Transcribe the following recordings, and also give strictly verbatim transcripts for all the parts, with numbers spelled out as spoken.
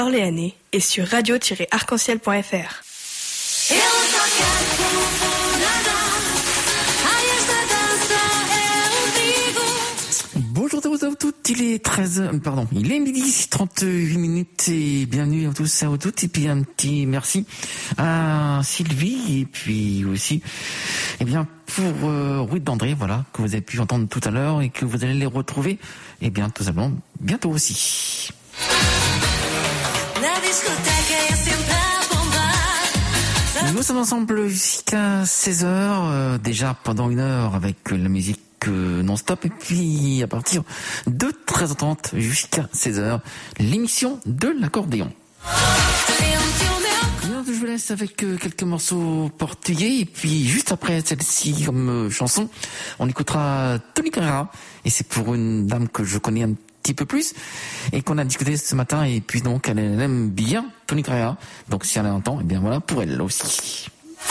Orléanais et sur radio tiret arc en ciel point f r. Bonjour à toutes, il est treize, pardon, il est midi trente-huit minutes et bienvenue à tous et à toutes. Et puis un petit merci à Sylvie et puis aussi, eh bien, pour euh, Ruth d'André, voilà, que vous avez pu entendre tout à l'heure et que vous allez les retrouver, eh bien, tout simplement, bientôt aussi. Nous sommes ensemble jusqu'à seize heures, euh, déjà pendant une heure avec la musique euh, non-stop, et puis à partir de treize heures trente jusqu'à seize heures, l'émission de l'accordéon. Je vous laisse avec euh, quelques morceaux portugais, et puis juste après celle-ci comme euh, chanson, on écoutera Tony Carreira, et c'est pour une dame que je connais un petit peu plus et qu'on a discuté ce matin, et puis donc elle, elle aime bien Tony Carreira, donc si elle entend, et bien voilà pour elle aussi.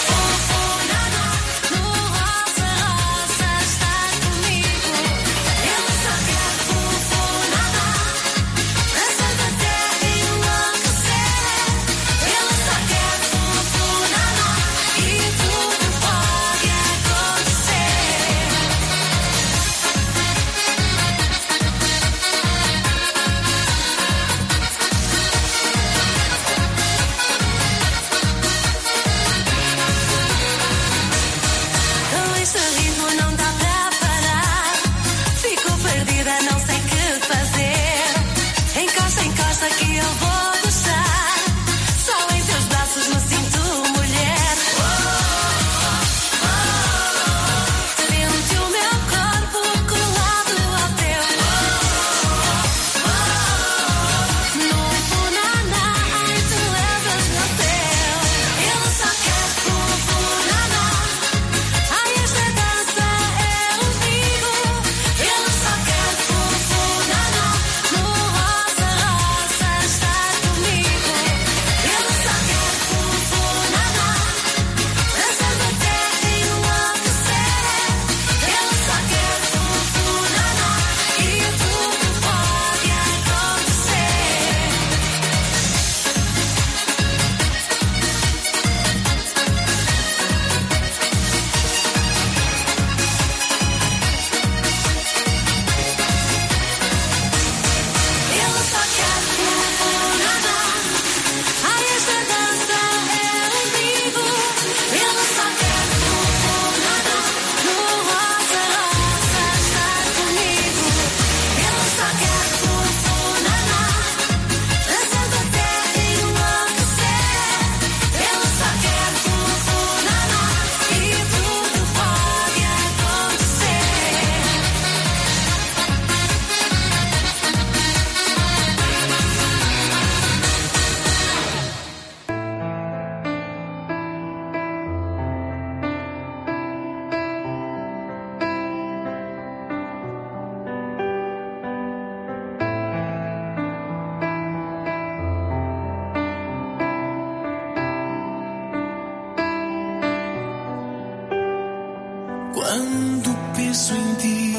Quando penso em ti,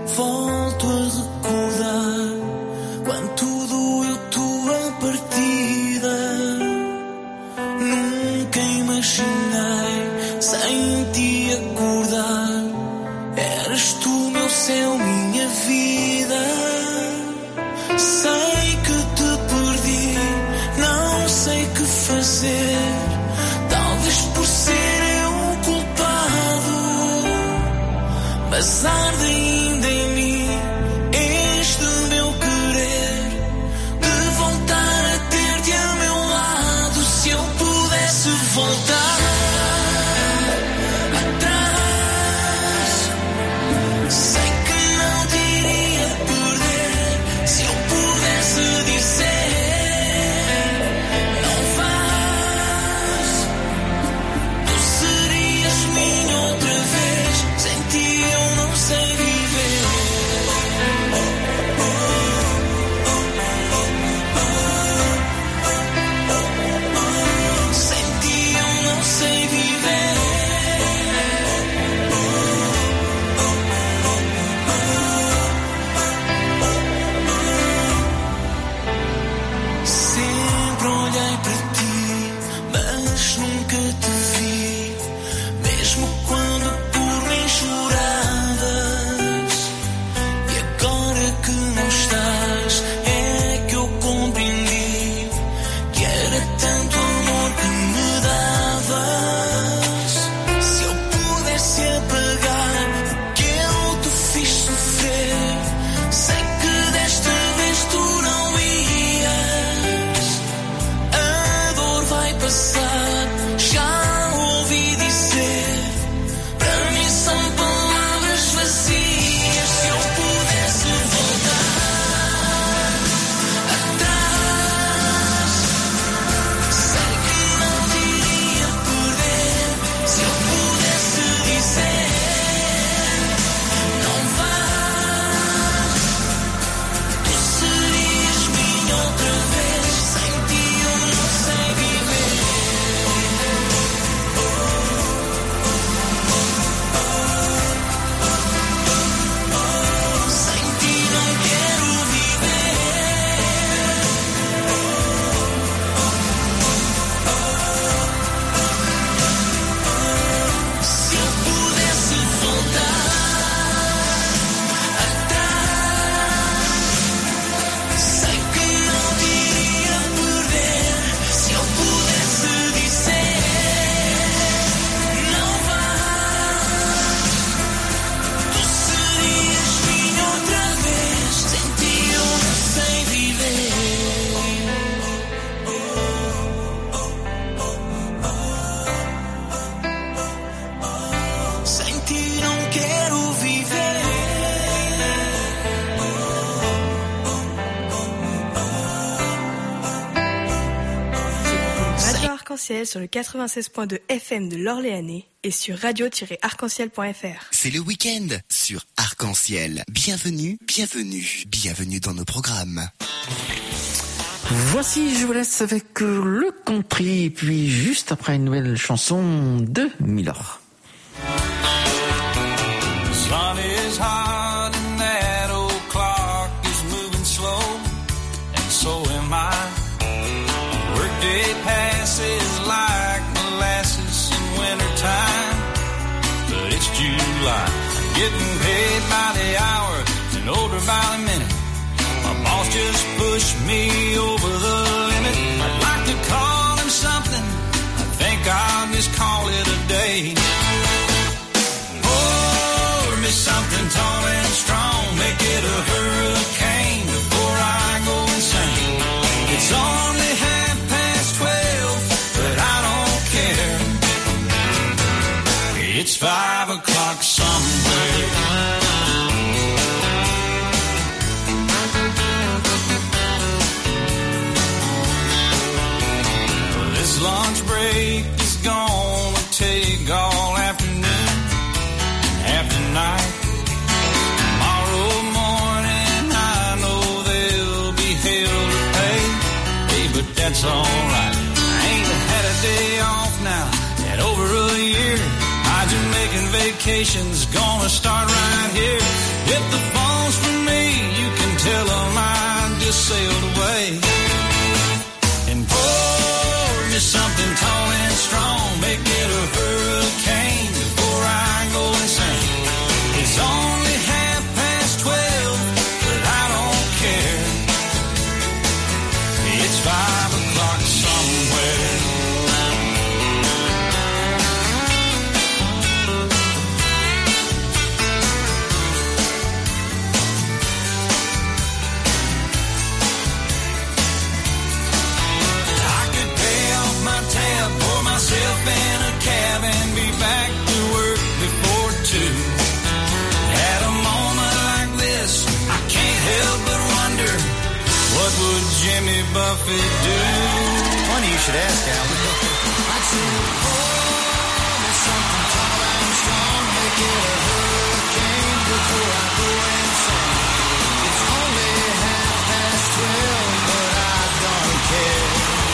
volto a recordar quanto doeu tua partida. Nunca imaginei sem ti acordar. Eras tu meu céu, minha vida. Sei que te perdi, não sei que fazer. Talvez por ser eu o culpado, mas arde ainda em mim este meu querer de voltar a ter-te a meu lado. Se eu pudesse voltar atrás, sei que não te iria perder. Se eu pudesse dizer não vais, tu serias minha outra vez. Sem ti eu não sei viver. Arc-en-Ciel sur le quatre-vingt-seize point deux F M de l'Orléanais et sur radio tiret arc-en-ciel point f r. C'est le week-end sur Arc-en-Ciel. Bienvenue, bienvenue, bienvenue dans nos programmes. Voici, je vous laisse avec euh, le country, et puis juste après une nouvelle chanson de Miller. Sun is hot and that old clock is moving slow, and so am I. Workday passes like molasses in wintertime, but it's July. I'm getting paid by the hour and older by the minute. My boss just pushed me over the limit. I'd like to call him something, I think I'll just call it a day. Pour me something tall and strong, make it a hurricane before I go insane. It's only half past twelve, but I don't care. It's five o'clock somewhere. This lunch break is gonna take all afternoon, half the night. Tomorrow morning I know there'll be hell to pay. Hey, but that's alright. I ain't had a day off now in over a year. My Jamaican vacation's gonna start right here. If the phone's for me, you can tell them I just sailed away. And pour me something tall and strong, make it a hurricane before I go insane. It's only half past twelve, but I don't care. It's five o'clock somewhere. Pour myself in a cab and be back to work before two. At a moment like this, I can't help but wonder, what would Jimmy Buffett do? Funny you should ask, Al. I'd say, pour me something tall and strong, make it a hurricane before I go insane. It's only half past twelve, but I don't care.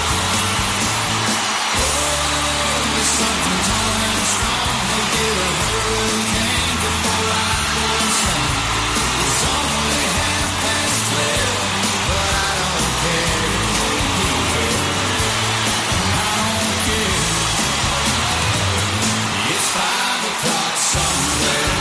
Something tall and strong, make it a hurricane before I go insane. It's only half past twelve, but I don't care. I don't care. It's five o'clock somewhere.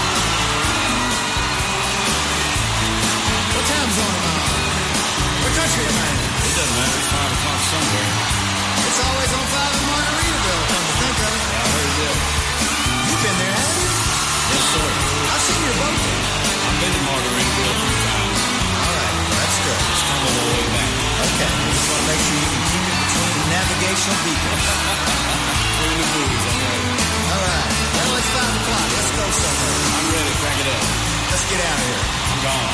What time zone am I on? What country am I in? It doesn't matter. It's five o'clock somewhere. It's always on five in Margaritaville, come to think of it. Yeah, I heard that. You've been there, haven't you? Yes, sir. I've seen your boat. I've been to Margaritaville a few times. All right, well, that's good. Just come on the way back. Okay, I just want to make sure you can keep it between the navigational beacons. Between the buoys, I'm ready. All right, well, it's five o'clock. Let's go somewhere. I'm ready. Crank it up. Let's get out of here. I'm gone.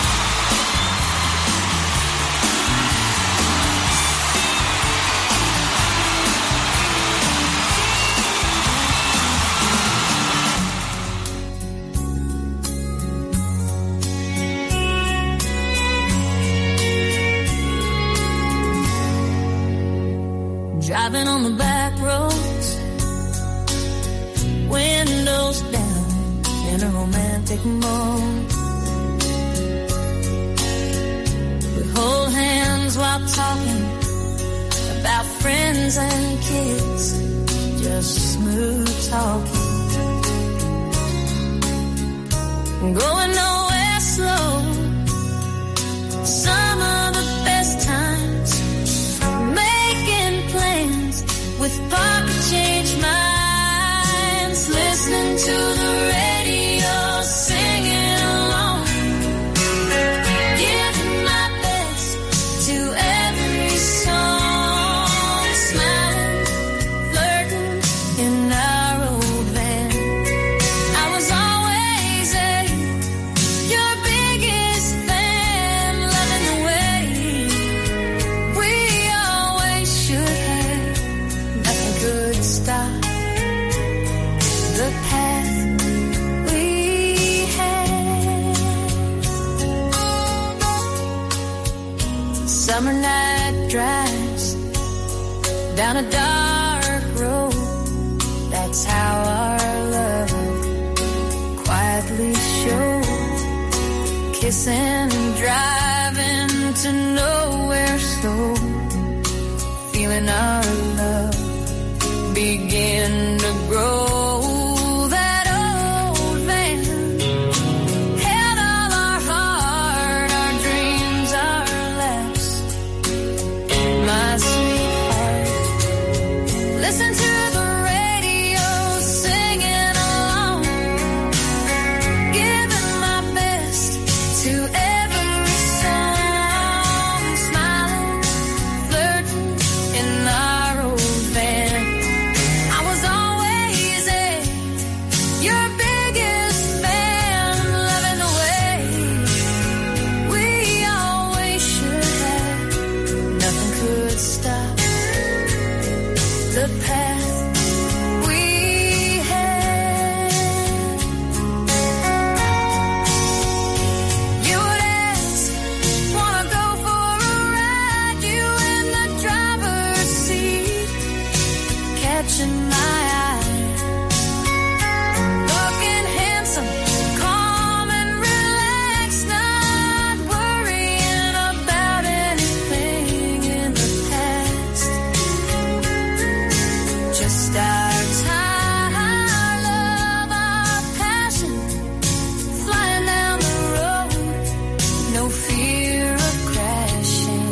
Driving on the back roads, windows down, in a romantic mode. We hold hands while talking about friends and kids, just smooth talking. Going nowhere slow, some of the best times, making plans with pocket change minds, listening to the radio, singing along, giving my best to every song, smiling, flirting in our old van. I was always a down a dark road. That's how our love quietly showed. Kissing, driving to nowhere slow. Feeling our love begin to grow. That old van held all our heart, our dreams, our laughs. My sweetheart, listen to the radio, singing along, giving my best to every song, smiling, flirting in our old van. I was always a your biggest fan, loving the way we always should have. Nothing could stop the path we had. You would ask, wanna go for a ride? You in the driver's seat, catching my eye, looking handsome, calm and relaxed, not worrying about anything in the past. Just our time, our love, our passion, flying down the road, no fear of crashing.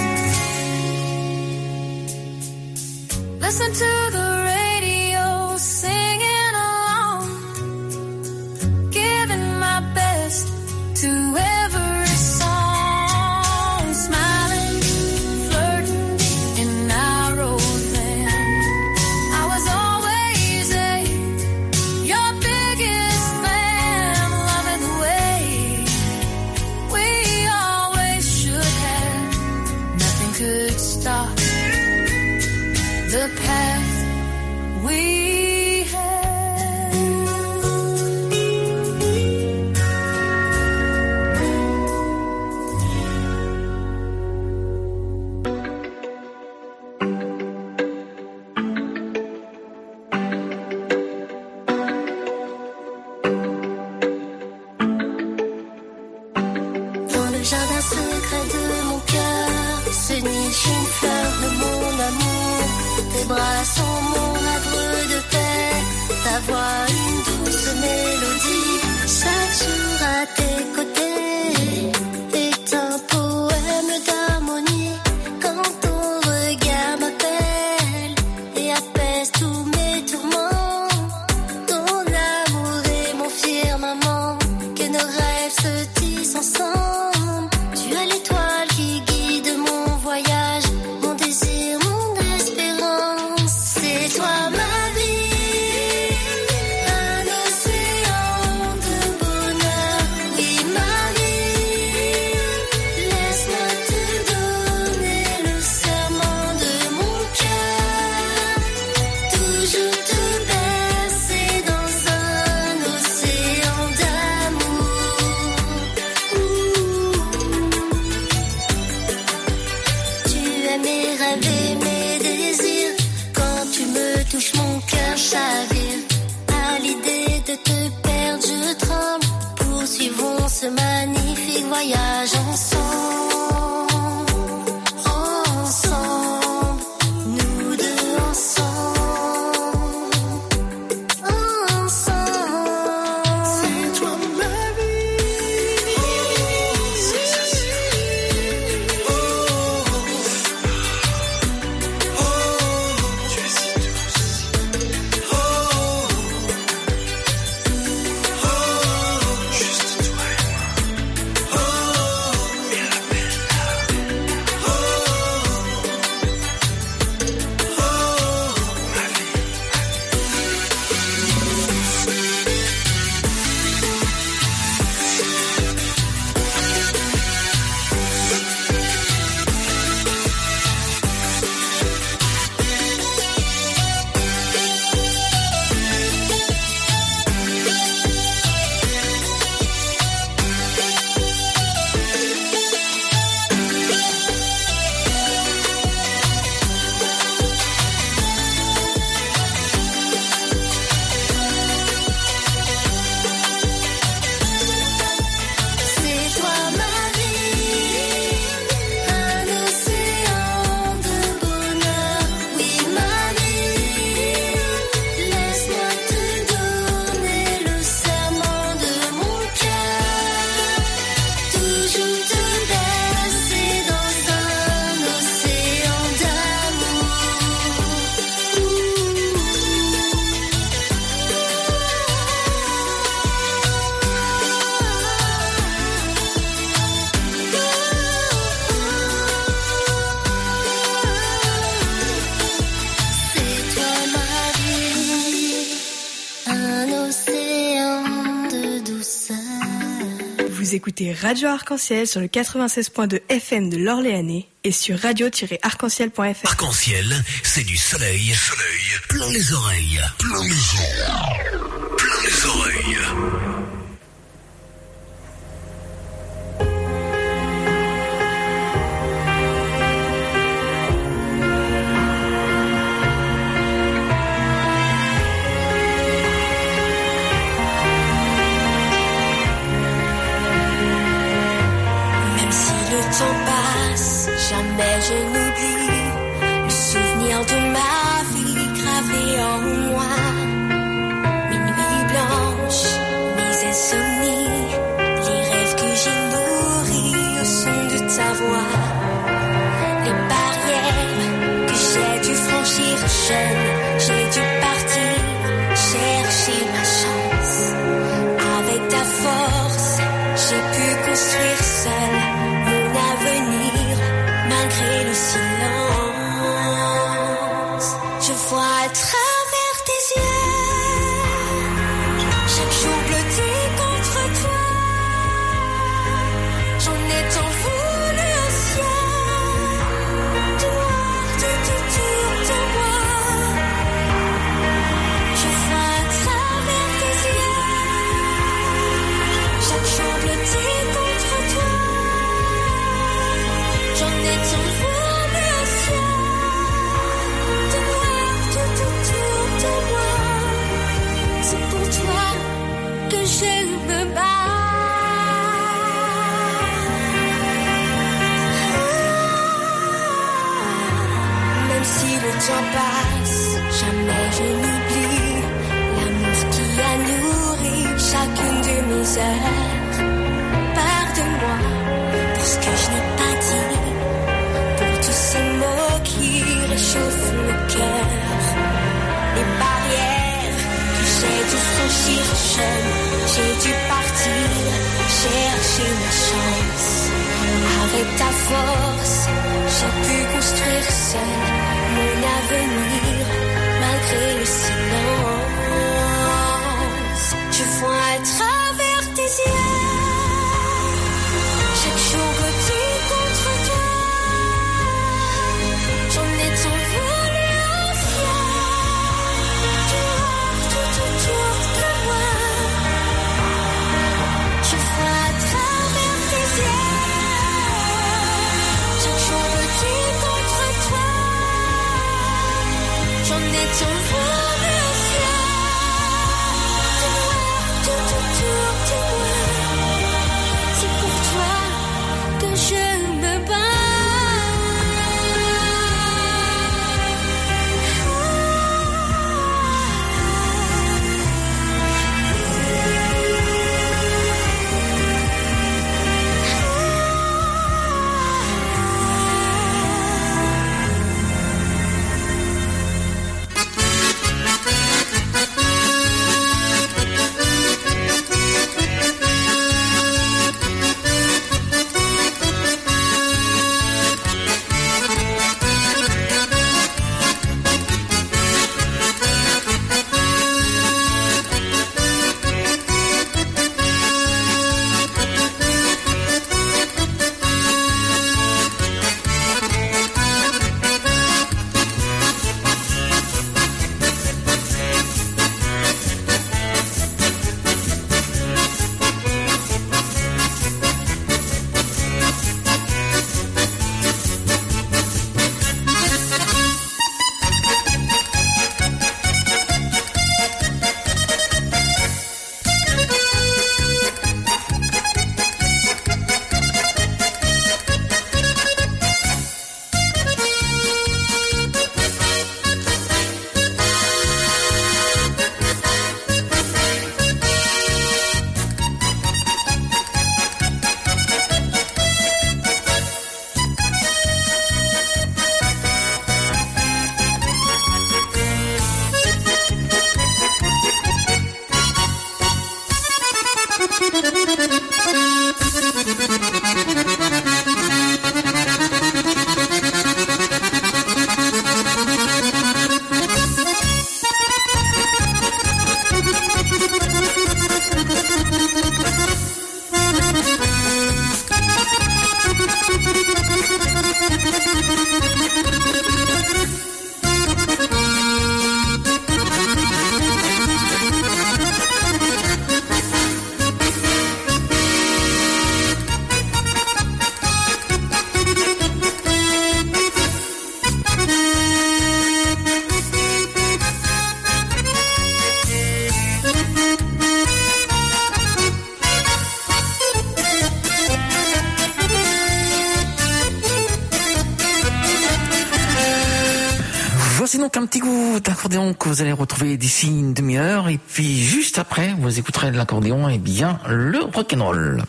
Listen to the radio, singing along, giving my best to every song, smiling, flirting in our old van. I was always a your biggest fan, loving the way we always should have. Nothing could stop the path we had. Dans le jardin secret de mon cœur se niche une fleur de mon amour. Tes bras sont mon havre de paix, ta voix une douce mélodie. Chaque jour à tes côtés est un poème d'harmonie. Quand ton regard m'appelle et apaise tous mes tourments, ton amour est mon firmament, que nos rêves se tissent ensemble. Tu es l'étoile qui guide mon voyage, mon désir, mon espérance. C'est Vous écoutez Radio Arc-en-Ciel sur le quatre-vingt-seize point deux F M de l'Orléanais et sur radio tiret arc-en-ciel point F R. Arc-en-ciel, c'est du soleil, soleil, plein les oreilles, plein les oreilles, plein les oreilles. Jamais je n'oublie le souvenir de ma vie gravé en moi. Mes nuits blanches, mes insomnies, les rêves que j'ai nourris au son de ta voix. Les barrières que j'ai dû franchir jeune, j'ai dû partir chercher ma chance. Avec ta force, j'ai pu construire seule mon avenir. Malgré le silence, je vois à travers tes yeux. Chaque jour bleuté contre toi, j'en ai tant voulu un ciel noir tout autour de moi. Je vois à travers tes yeux. Chaque jour bleuté contre toi, j'en ai tant voulu un ciel de noir tout autour de moi. C'est pour toi que je me bats. Même si le temps passe, jamais je n'oublie l'amour qui a nourri chacune de mes heures. Pardonne-moi pour ce que je n'ai pas dit, ces mots qui réchauffent le cœur. Les barrières que j'ai dû franchir jeune, j'ai dû partir chercher ma chance. Avec ta force, j'ai pu construire seul mon avenir, malgré le silence. Je vois à travers tes yeux. Chaque jour blotté contre toi, j'en ai tant voulu un ciel noir tout autour de moi. Je vois à travers tes yeux. Chaque jour blotté contre toi, j'en ai tant voulu un ciel noir tout autour de moi. C'est pour toi que je me bats. Thank you. voici donc un petit goût d'accordéon que vous allez retrouver d'ici une demi-heure. Et puis juste après, vous écouterez de l'accordéon et bien le rock'n'roll.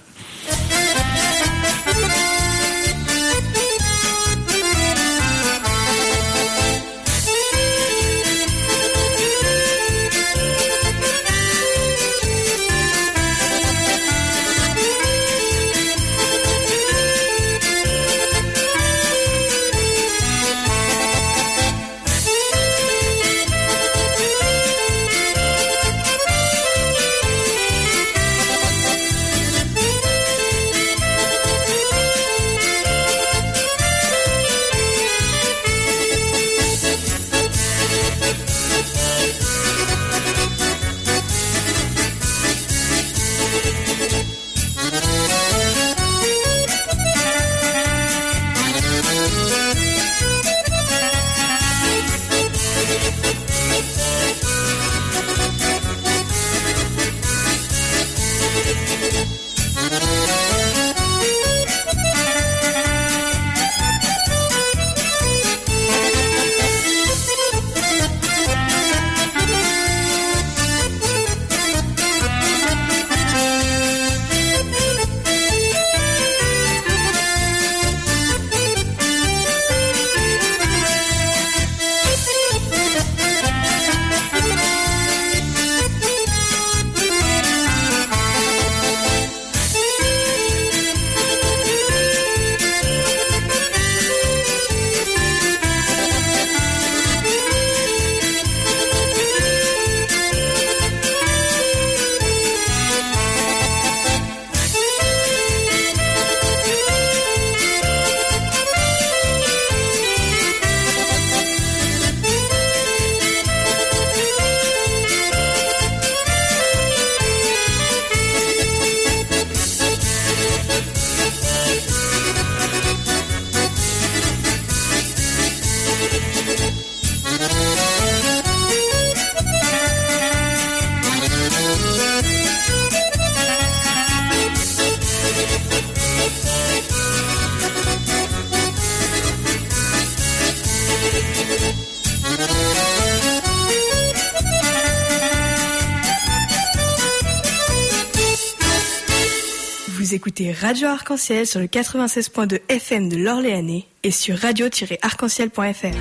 Vous écoutez Radio Arc-en-Ciel sur le quatre-vingt-seize point deux F M de l'Orléanais et sur radio tiret arc-en-ciel point f r.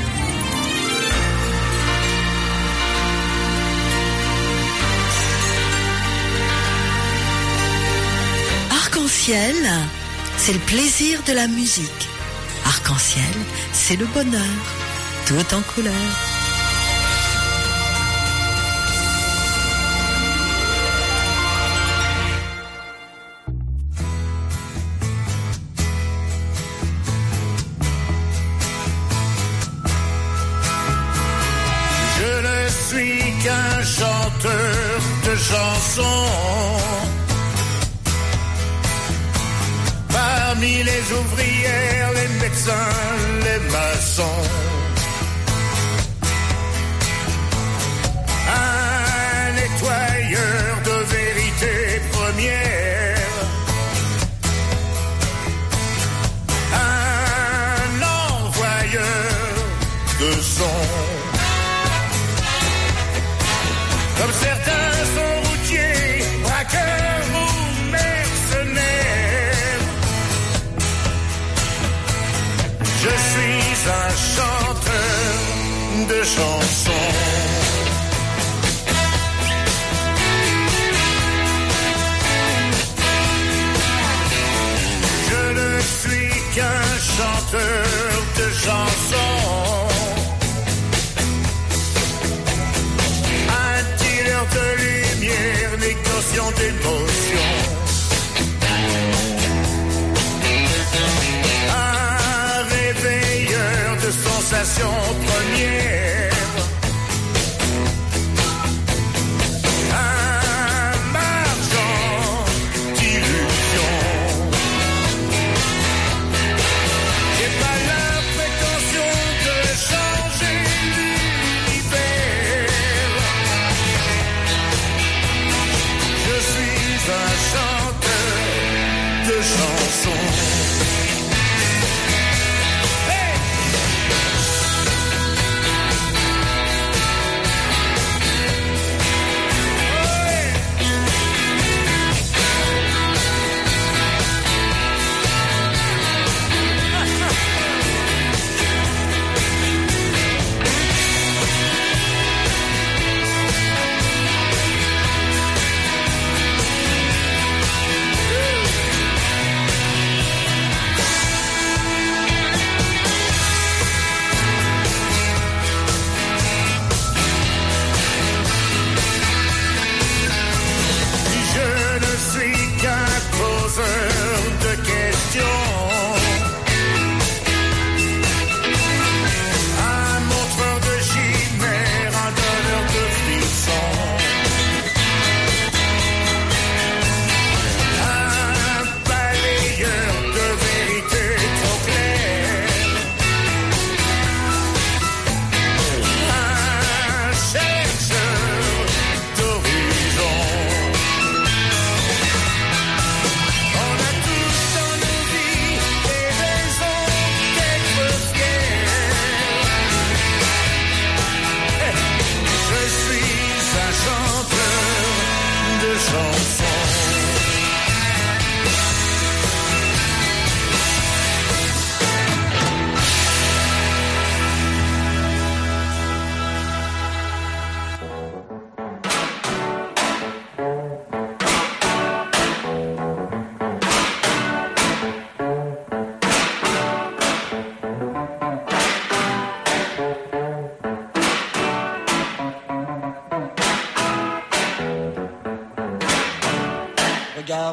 Arc-en-Ciel, c'est le plaisir de la musique. Arc-en-ciel, c'est le bonheur, tout en couleur. Qu'un chanteur de chansons parmi les ouvrières, les médecins, les maçons, un nettoyeur de vérité première, un envoyeur de son. Comme certains sont routiers, braqueurs ou mercenaires, je suis un chanteur de chansons. Je ne suis qu'un chanteur de chansons. De lumière, négociant d'émotions, un réveilleur de sensations premières, un marchand d'illusions. J'ai pas la prétention de changer l'univers. Je suis un chanteur de chansons. Hey!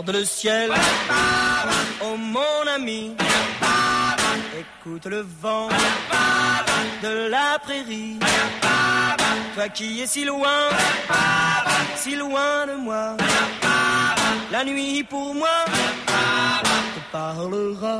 Regarde le ciel, oh mon ami, écoute le vent de la prairie. Toi qui es si loin, si loin de moi, la nuit pour moi te parlera.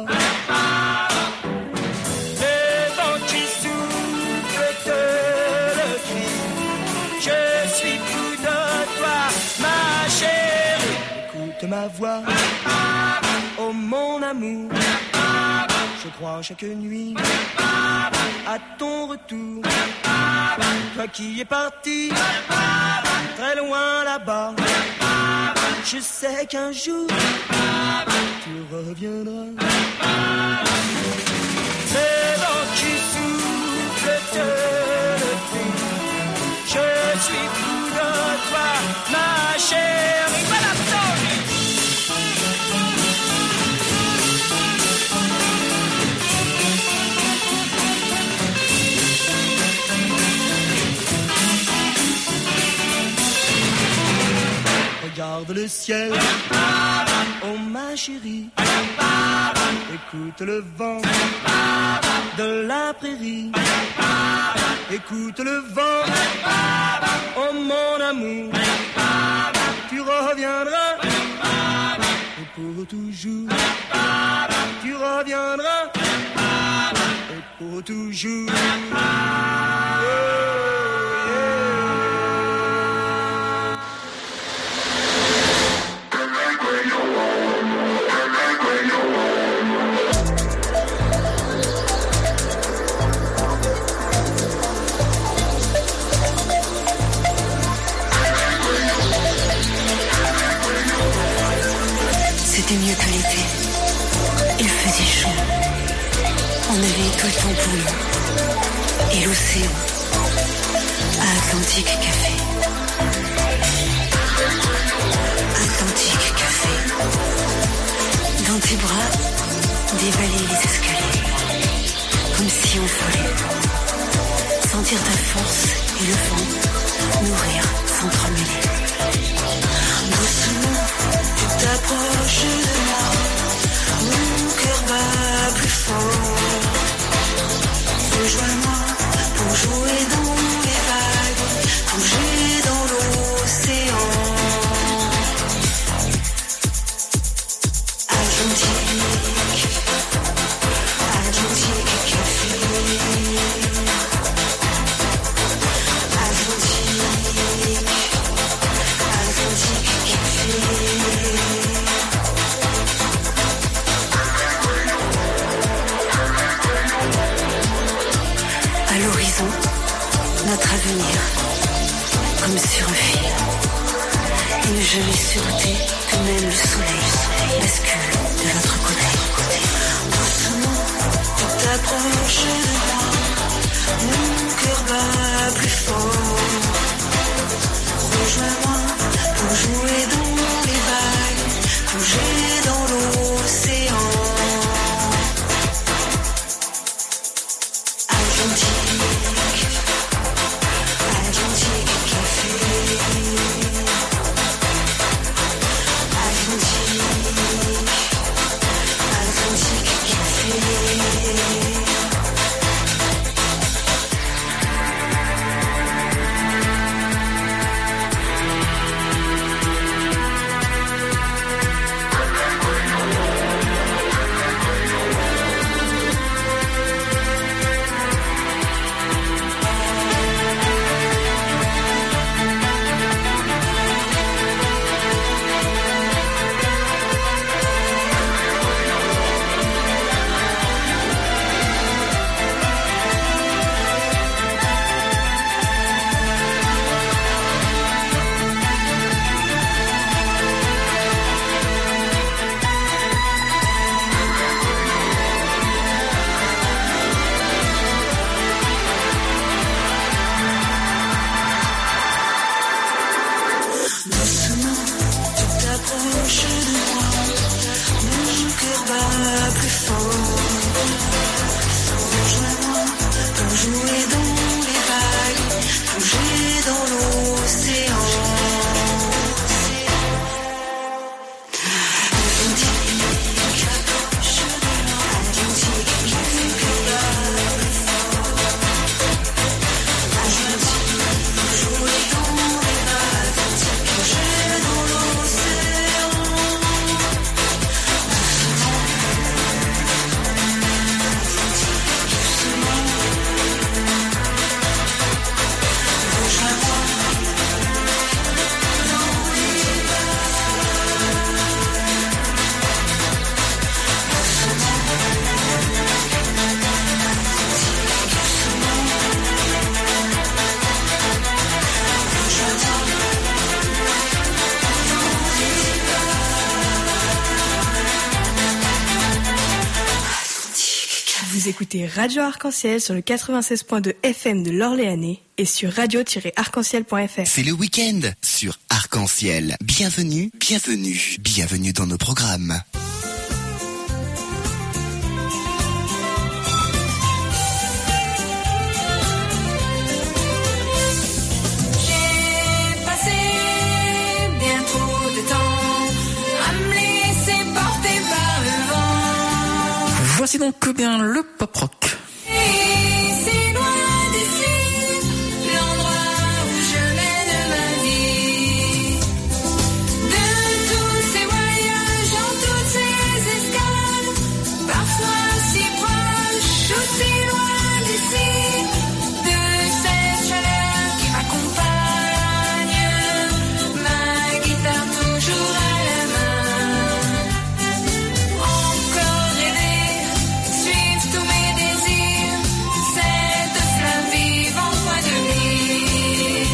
Le vent qui souffle te le crie, je suis fou de toi, ma chérie. Écoute ma voix, oh mon amour, je crois chaque nuit à ton retour. Toi qui es parti très loin là-bas, je sais qu'un jour tu reviendras. Le vent qui souffle te le crie, je suis fou de toi, ma chérie. Voilà, regarde le ciel, oh ma chérie, écoute le vent de la prairie, écoute le vent, oh mon amour, tu reviendras, et pour toujours, tu reviendras, et pour toujours. C'était mieux que l'été. Il faisait chaud. On avait tout le temps pour nous. Et l'océan. À Atlantique Café. Atlantique Café. Dans tes bras, dévaler les escaliers. Comme si on volait. Sentir ta force et le vent. Nourrir sans trembler. Doucement, tu t'approches de moi. Mon cœur bat plus fort. Rejoins-moi pour jouer dans les vagues, plonger dans l'océan. Atlantique, Atlantique Café. Atlantique, Atlantique Café. À l'horizon, notre avenir, comme sur un fil. Et ne jamais se douter que même le soleil bascule de l'autre côté. Doucement, tu t'approches de moi. Mon cœur bat plus fort. Rejoins-moi pour jouer dans les vagues, plonger dans l'océan. Atlantique, Atlantique Café. Atlantique, Atlantique Café. écoutez Radio Arc-en-Ciel sur le quatre-vingt-seize point deux F M de l'Orléanais et sur radio tiret arc-en-ciel point F R. C'est le week-end sur Arc-en-Ciel. Bienvenue, bienvenue, bienvenue dans nos programmes. Voici donc bien le pop rock. C'est loin d'ici, l'endroit où je mène ma vie. De tous ces voyages, en toutes ces escales, parfois si proches, aussi loin d'ici, de cette chaleur qui m'accompagne, ma guitare toujours à la main. Encore rêver, suivre tous mes désirs, cette flamme vive en moi de mille.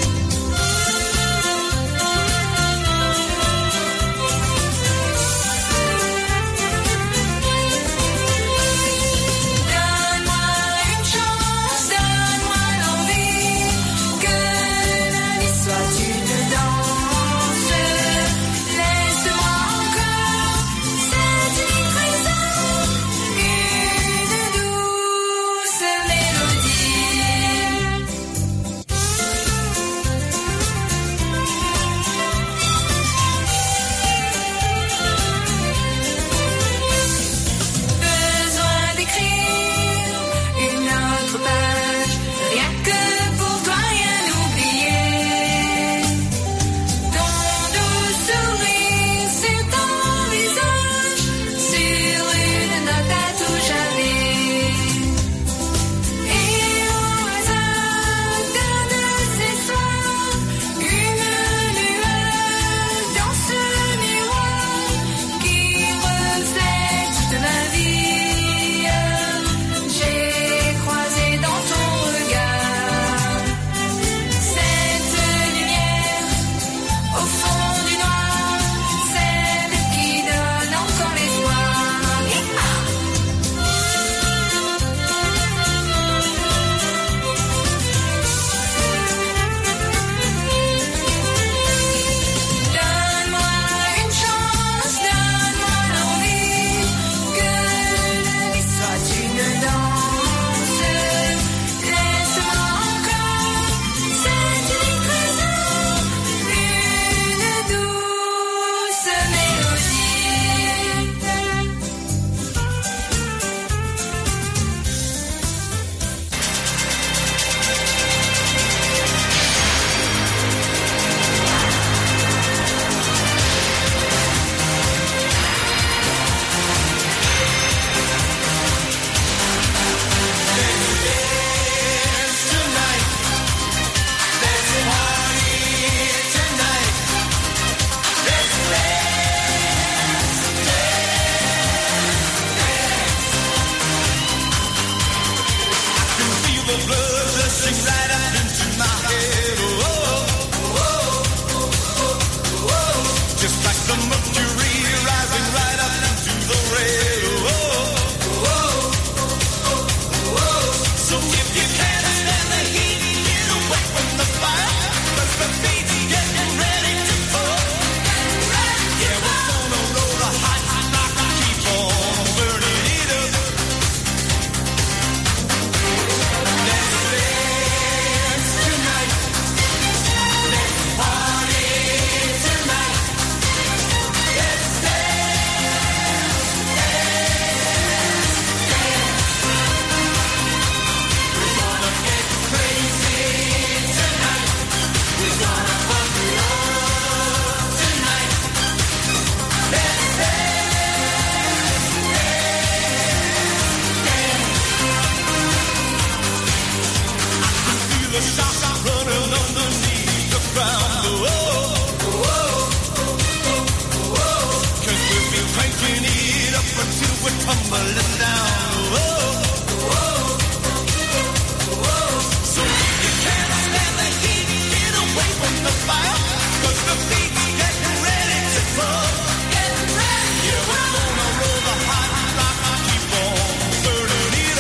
Donne-moi une chance, donne-moi l'envie que la vie soit une danse. Laisse-moi encore cette nuit trésor, une douce mélodie. Besoin d'écrire une autre page, rien que pour toi, rien oublier. Ton doux sourire sur ton visage, sur une note à tout jamais. Et au hasard d'un de ces soirs, une lueur dans ce miroir qui reflète toute ma vie. J'ai croisé dans ton regard cette lumière au fond du noir, celle qui donne encore l'espoir. Et donne-moi une chance, donne-moi l'envie que la vie soit une danse. Laisse-moi encore cette nuit trésor, une douce mélodie. Feel the blood rushing right up into my head. Oh, oh, oh, oh. Just like the mercury rising right up into the red. Oh, oh, oh. So if you can't stand the heat, get away from the fire, 'cause the beat's getting ready to fall. Yeah, we're gonna roll a hot knock, keep on burning it up. Let's dance tonight. Let's party tonight. Let's dance, dance, dance. We're gonna get crazy tonight. We're gonna fuck love tonight. Let's dance, dance, dance. I feel the shock running underneath the ground. Oh, oh, oh, oh. 'Cause we'll be cranking it up until we're tumbling down. Oh, oh, oh. So if you can't stand the heat, get away from the fire, 'cause the beat's getting ready to fall. Yeah, we're gonna roll the hot rock, keep on burning it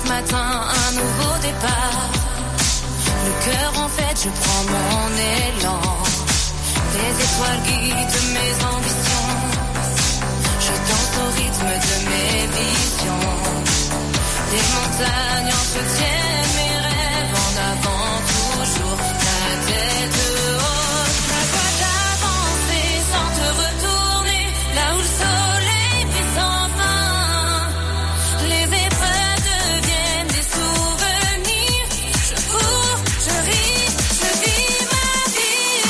chaque matin un nouveau départ. Le cœur en fête, je prends mon élan. Les étoiles guident mes ambitions. Je danse au rythme de mes visions. Les montagnes entretiennent mes rêves. En avant toujours, la tête haute. La voie d'avancer sans te retourner. Là où le soleil brille sans fin. Les épreuves deviennent des souvenirs. Je cours, je ris, je vis ma vie.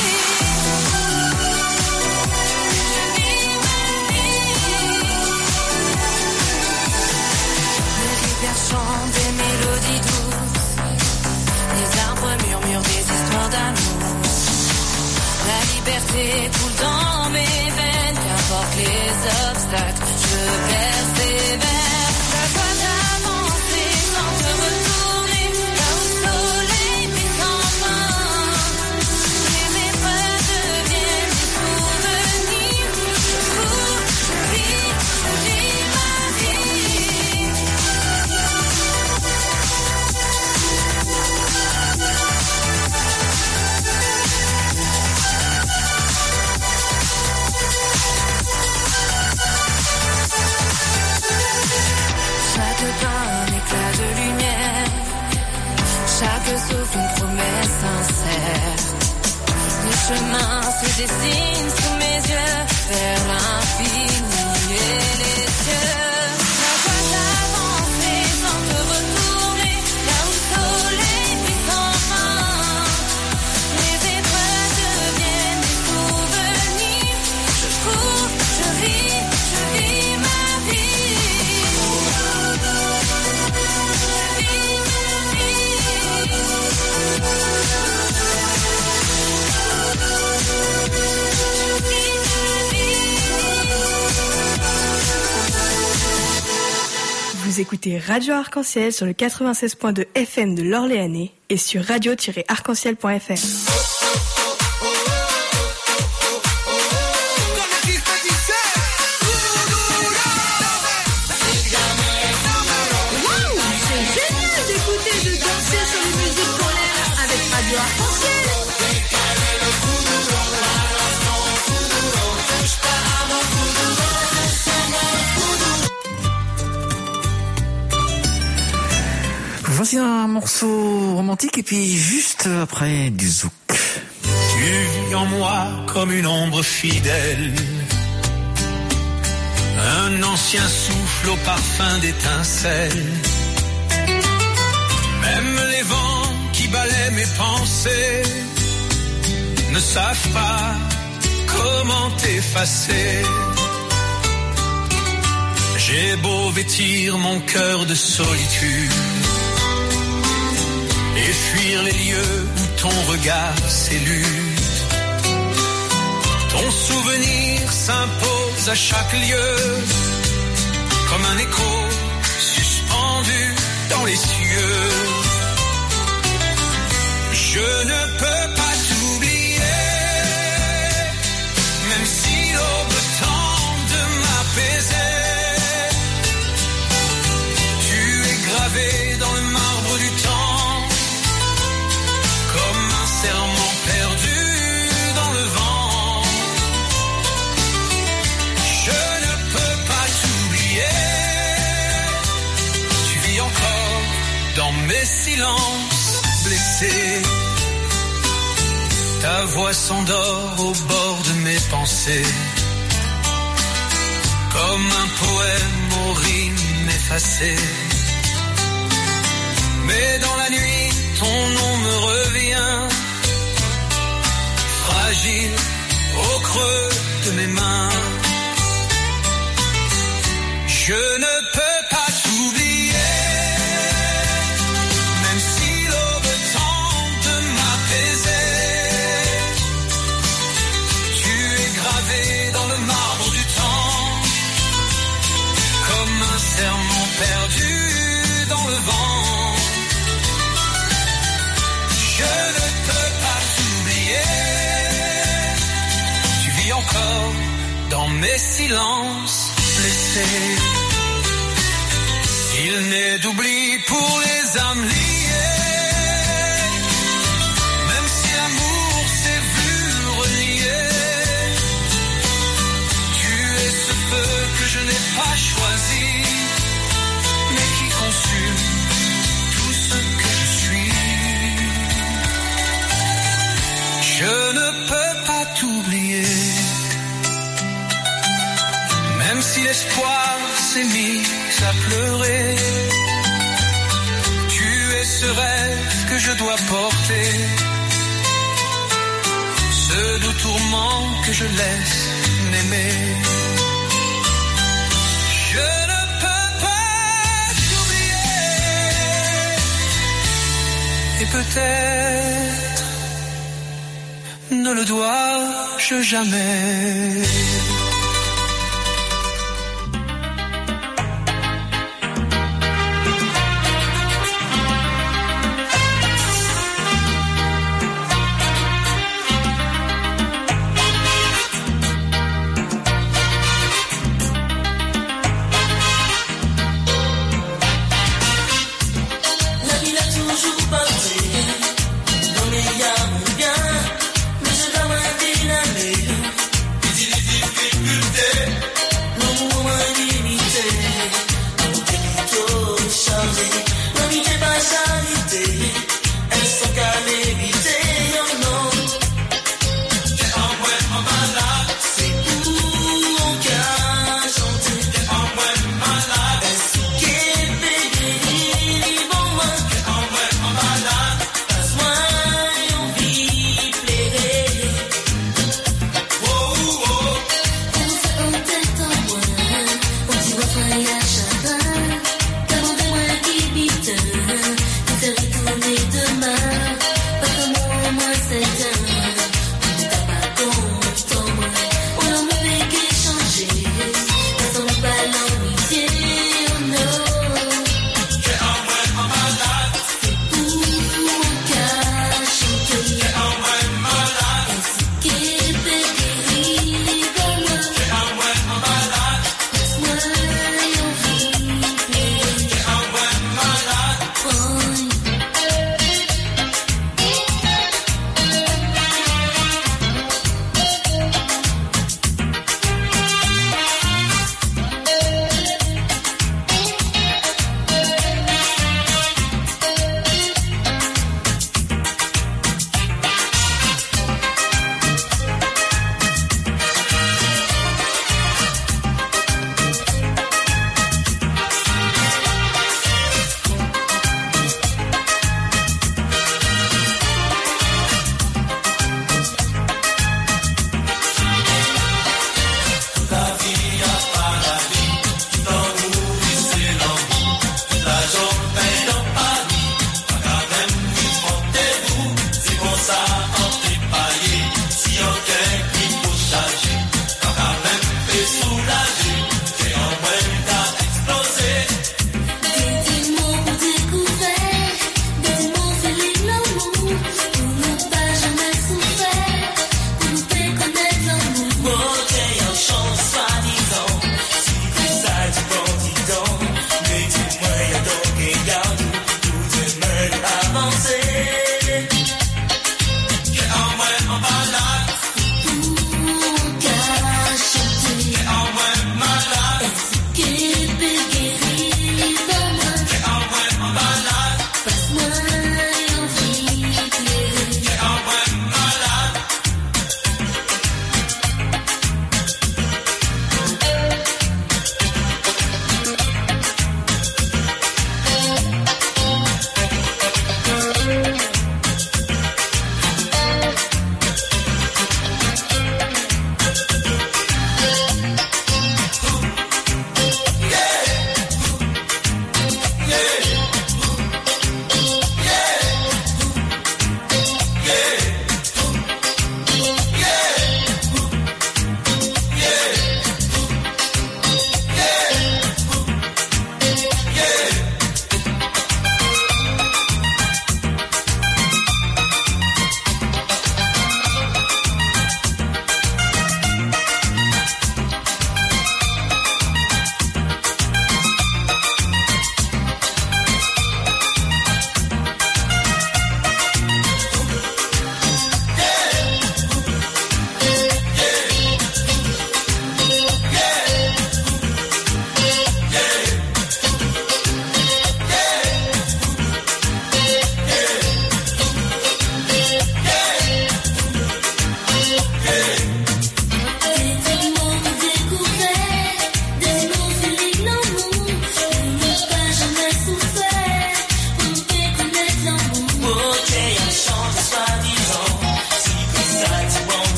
Je vis ma vie. Les rivières chantent des mélodies douces. Les arbres murmurent des histoires d'amour. La liberté coule dans mes veines. Qu'importe les obstacles, je persévère. La voie d'avancer sans te retourner. Là où le soleil brille sans fin. Les épreuves deviennent des souvenirs. Je cours, je vis, je vis ma vie. Chaque pas un éclat de lumière. Chaque souffle une promesse sincère. Le chemin se dessine sous mes yeux vers l'infini et les cieux. La voie d'avancer sans te retourner. Là où le soleil brille sans fin. Les épreuves deviennent des souvenirs. Je cours, je ris, je vis ma vie. Vous écoutez Radio Arc-en-Ciel sur le quatre-vingt-seize point deux F M de l'Orléanais et sur radio tiret arc-en-ciel point F R. Voici un morceau romantique et puis juste après du zouk. Tu vis en moi comme une ombre fidèle, un ancien souffle au parfum d'étincelles. Même les vents qui balaient mes pensées ne savent pas comment t'effacer. J'ai beau vêtir mon cœur de solitude et fuir les lieux où ton regard s'élude. Ton souvenir s'impose à chaque lieu, comme un écho suspendu dans les cieux. Je ne peux pas t'oublier, même si l'aube tente de m'apaiser. Tu es gravé dans le marbre du temps, comme un serment perdu dans le vent. Je ne peux pas t'oublier. Tu vis encore dans mes silences blessés. Ta voix s'endort au bord de mes pensées, comme un poème aux rimes effacées. Mais dans la nuit, ton nom me revient, fragile au creux de mes mains. Je ne peux pas t'oublier, même si l'aube tente de m'apaiser. Tu es gravé dans le marbre du temps, comme un serment perdu dans le vent. Je ne peux pas t'oublier. Tu vis encore dans mes silences blessés. Il n'est d'oubli pour les âmes liées, même si l'amour s'est vu renier. Tu es ce feu que je n'ai pas choisi, mais qui consume tout ce que je suis. Je ne peux pas t'oublier, même si l'espoir s'est mis à pleurer. Tu es ce rêve que je dois porter, ce doux tourment que je laisse m'aimer. Je ne peux pas t'oublier, et peut-être ne le dois-je jamais. Bien, mais je dois m'indigner.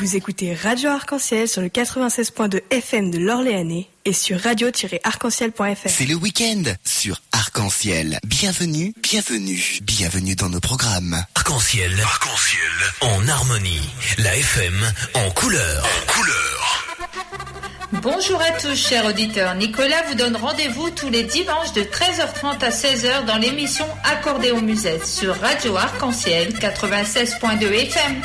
Vous écoutez Radio Arc-en-Ciel sur le quatre-vingt-seize point deux F M de l'Orléanais et sur radio tiret arc-en-ciel point f r. C'est le week-end sur Arc-en-Ciel. Bienvenue, bienvenue, bienvenue dans nos programmes. Arc-en-Ciel, Arc-en-Ciel, en harmonie. La F M en couleur. En couleur. Bonjour à tous, chers auditeurs. Nicolas vous donne rendez-vous tous les dimanches de treize heures trente à seize heures dans l'émission Accordéon Musette sur Radio Arc-en-Ciel quatre-vingt-seize point deux F M.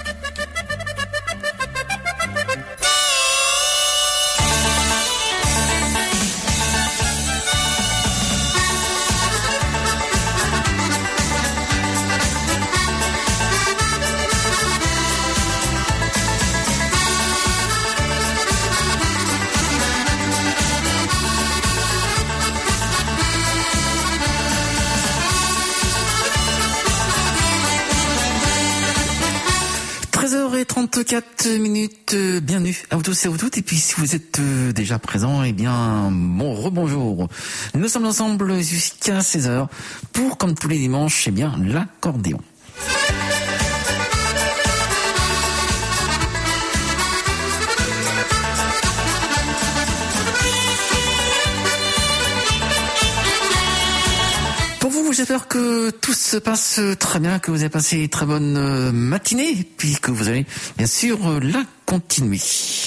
trente-quatre minutes, euh, bienvenue à vous tous et à vous toutes. Et puis si vous êtes euh, déjà présents, eh bien, bon rebonjour. Nous sommes ensemble jusqu'à seize heures pour, comme tous les dimanches, eh bien, l'accordéon. J'espère que tout se passe très bien, que vous avez passé une très bonne matinée, et puis que vous allez bien sûr la continuer.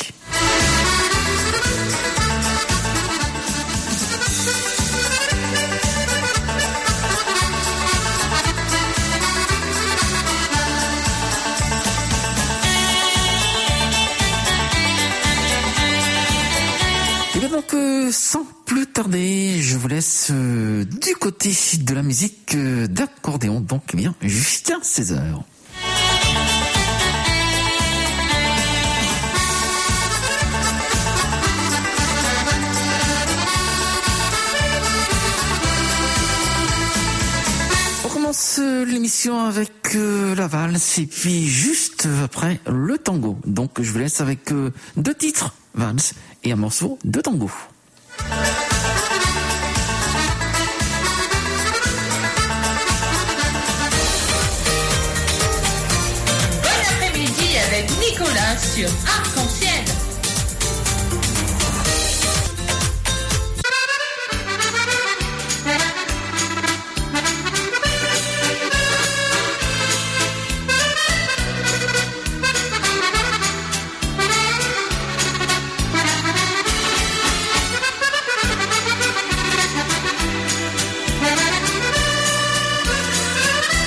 Et bien donc, sans plus tarder, je vous laisse euh, du côté de la musique euh, d'accordéon, donc eh bien jusqu'à seize heures. On commence l'émission avec euh, la valse et puis juste après le tango. Donc je vous laisse avec euh, deux titres, valse et un morceau de tango. Avec Nicolas sur Arc-en-Ciel.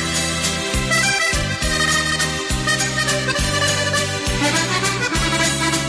Thank you.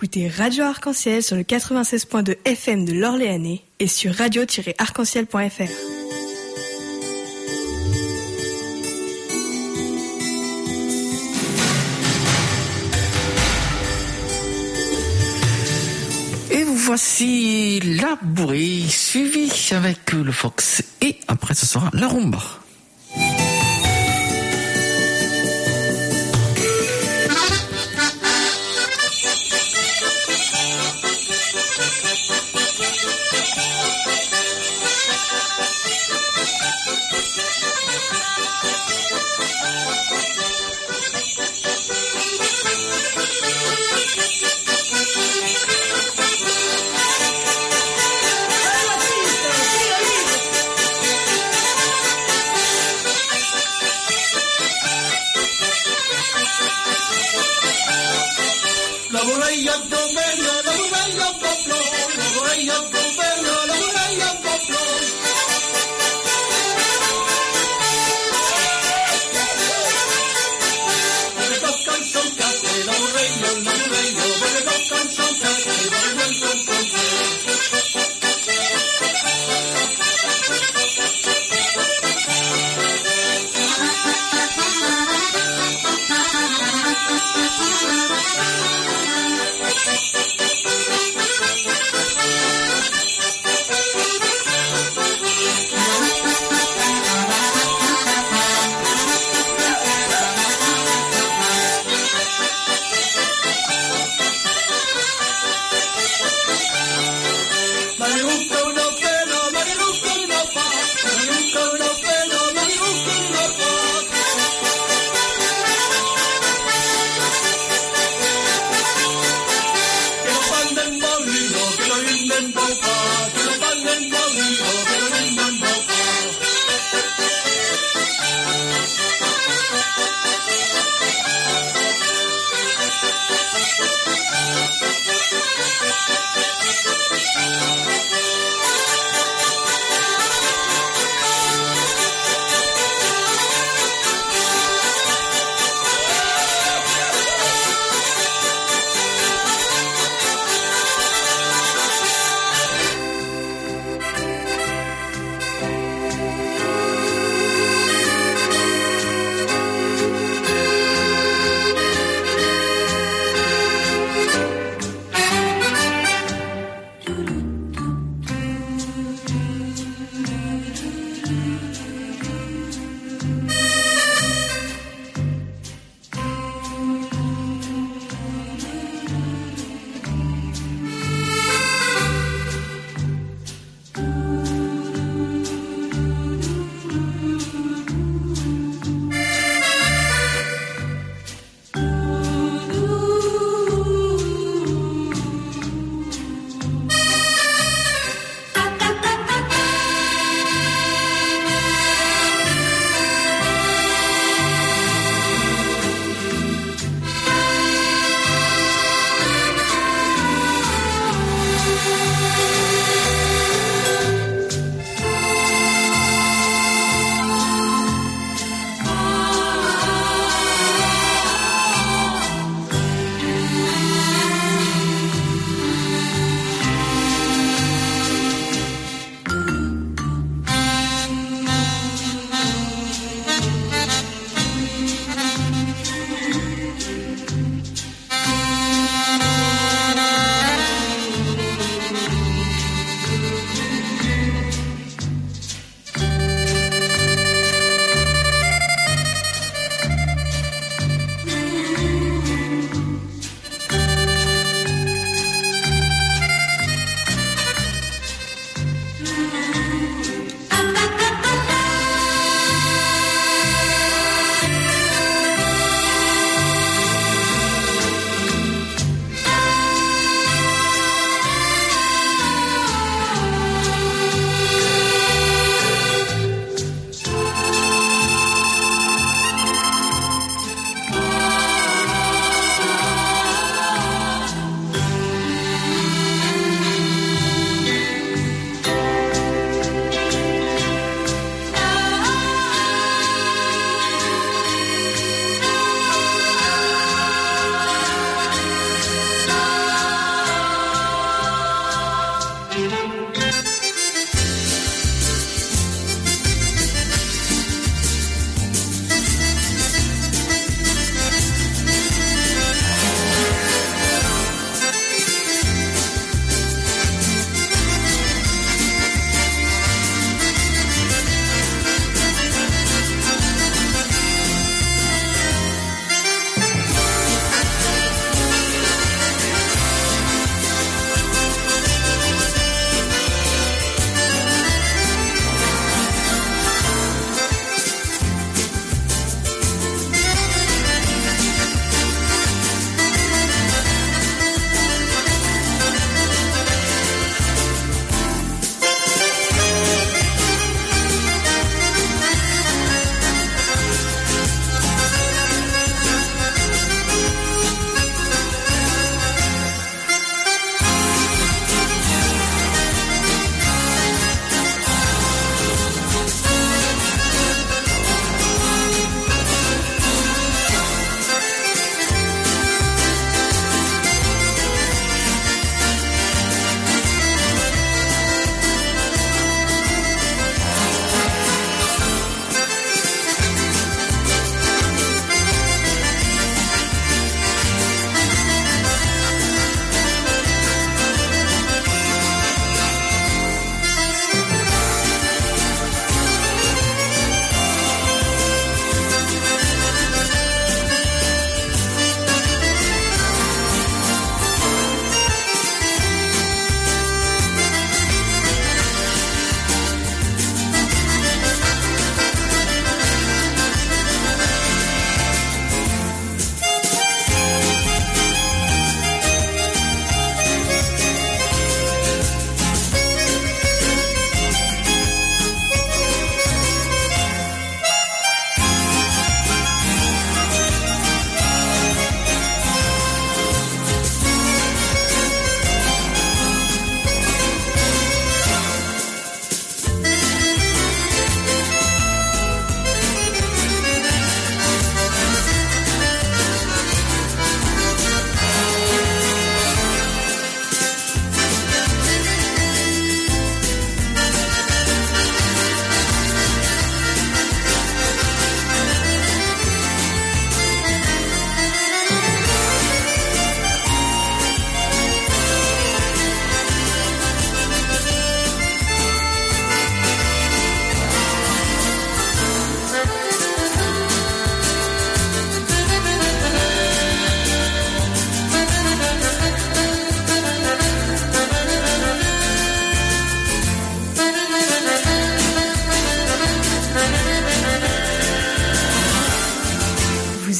écoutez Radio Arc-en-Ciel sur le quatre-vingt-seize point deux F M de l'Orléanais et sur radio tiret arc en ciel point f r. Et vous voici la bourrée, suivi avec le Fox. Et après, ce sera la rumba.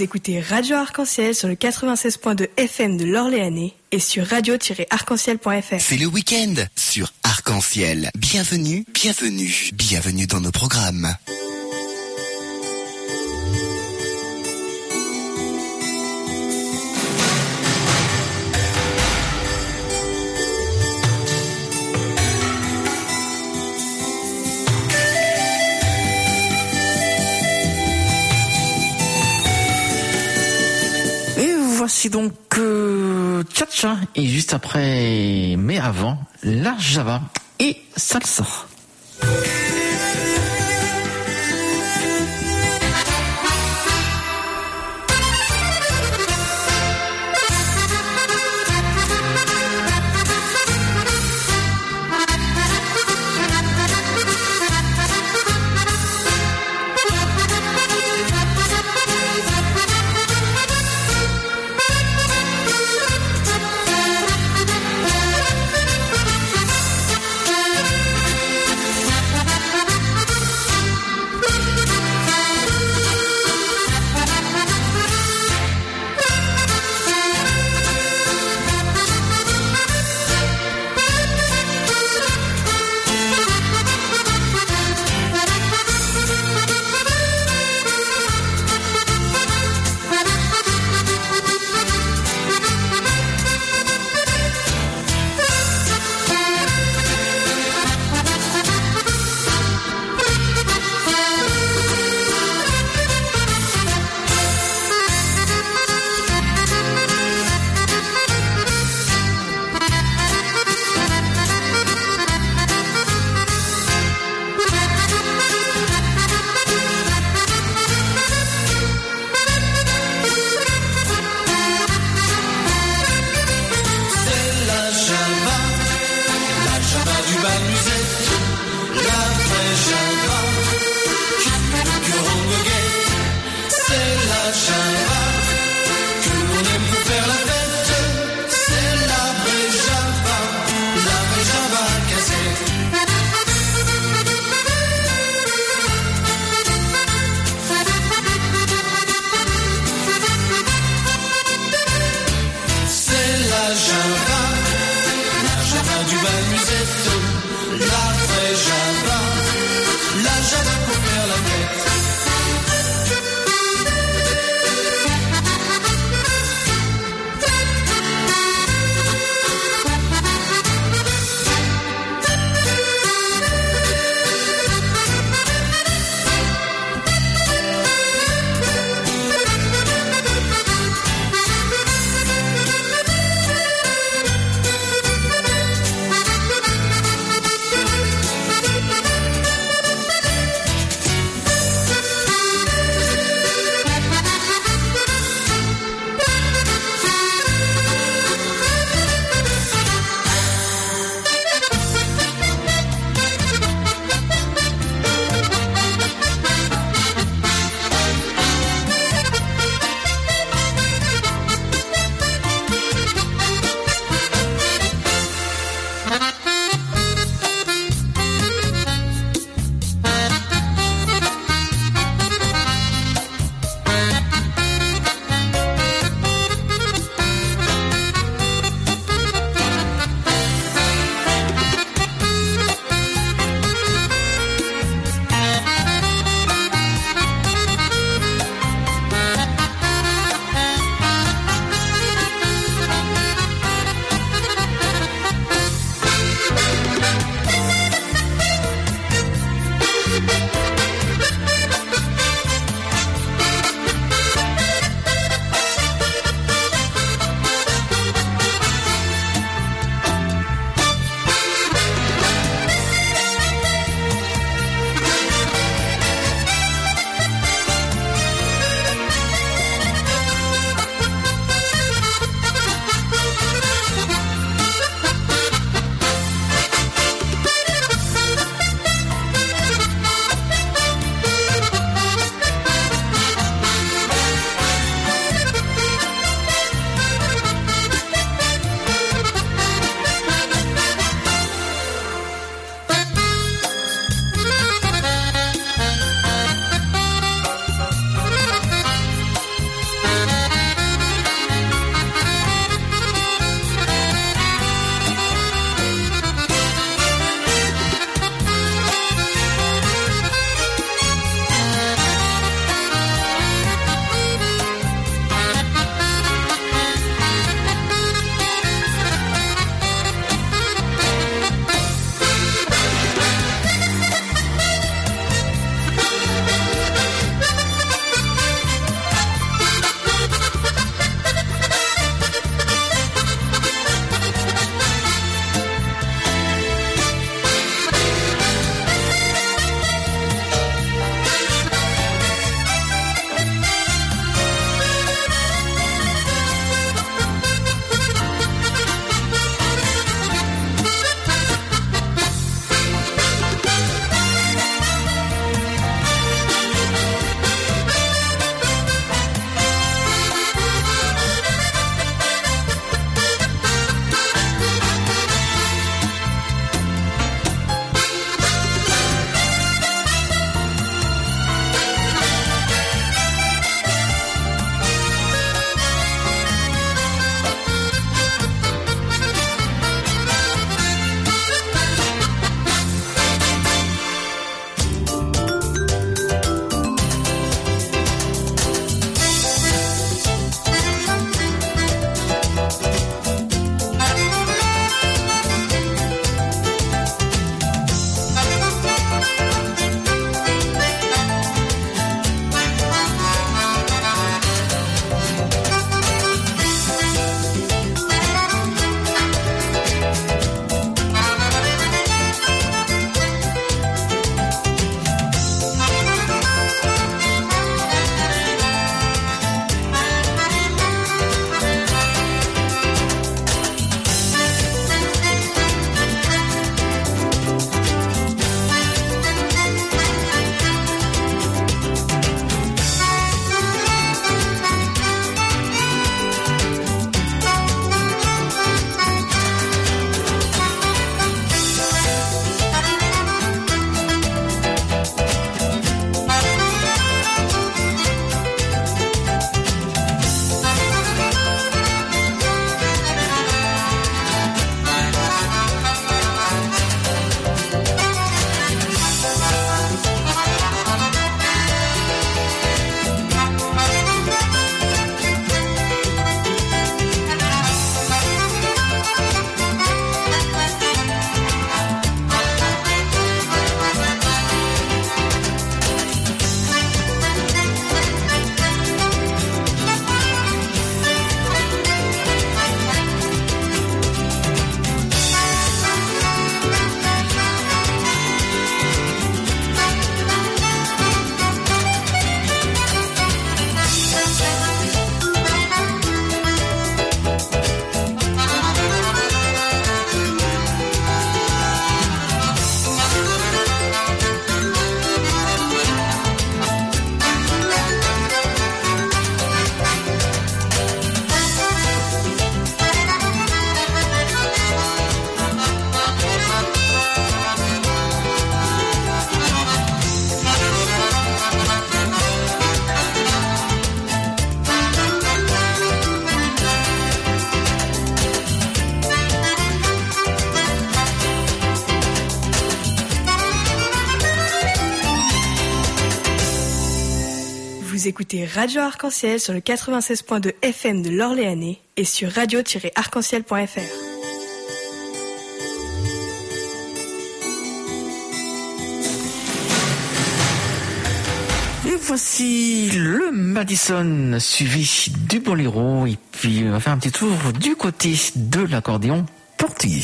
Vous écoutez Radio Arc-en-Ciel sur le quatre-vingt-seize point deux F M de l'Orléanais et sur radio tiret arc-en-ciel point f r. C'est le week-end sur Arc-en-Ciel. Bienvenue, bienvenue, bienvenue dans nos programmes. Voici donc euh, Tcha-Tcha et juste après, mais avant, la Java et Salsa. Vous écoutez Radio Arc-en-Ciel sur le quatre-vingt-seize point deux F M de l'Orléanais et sur radio tiret arc-en-ciel point f r. Et voici le Madison suivi du boléro et puis on va faire un petit tour du côté de l'accordéon portugais.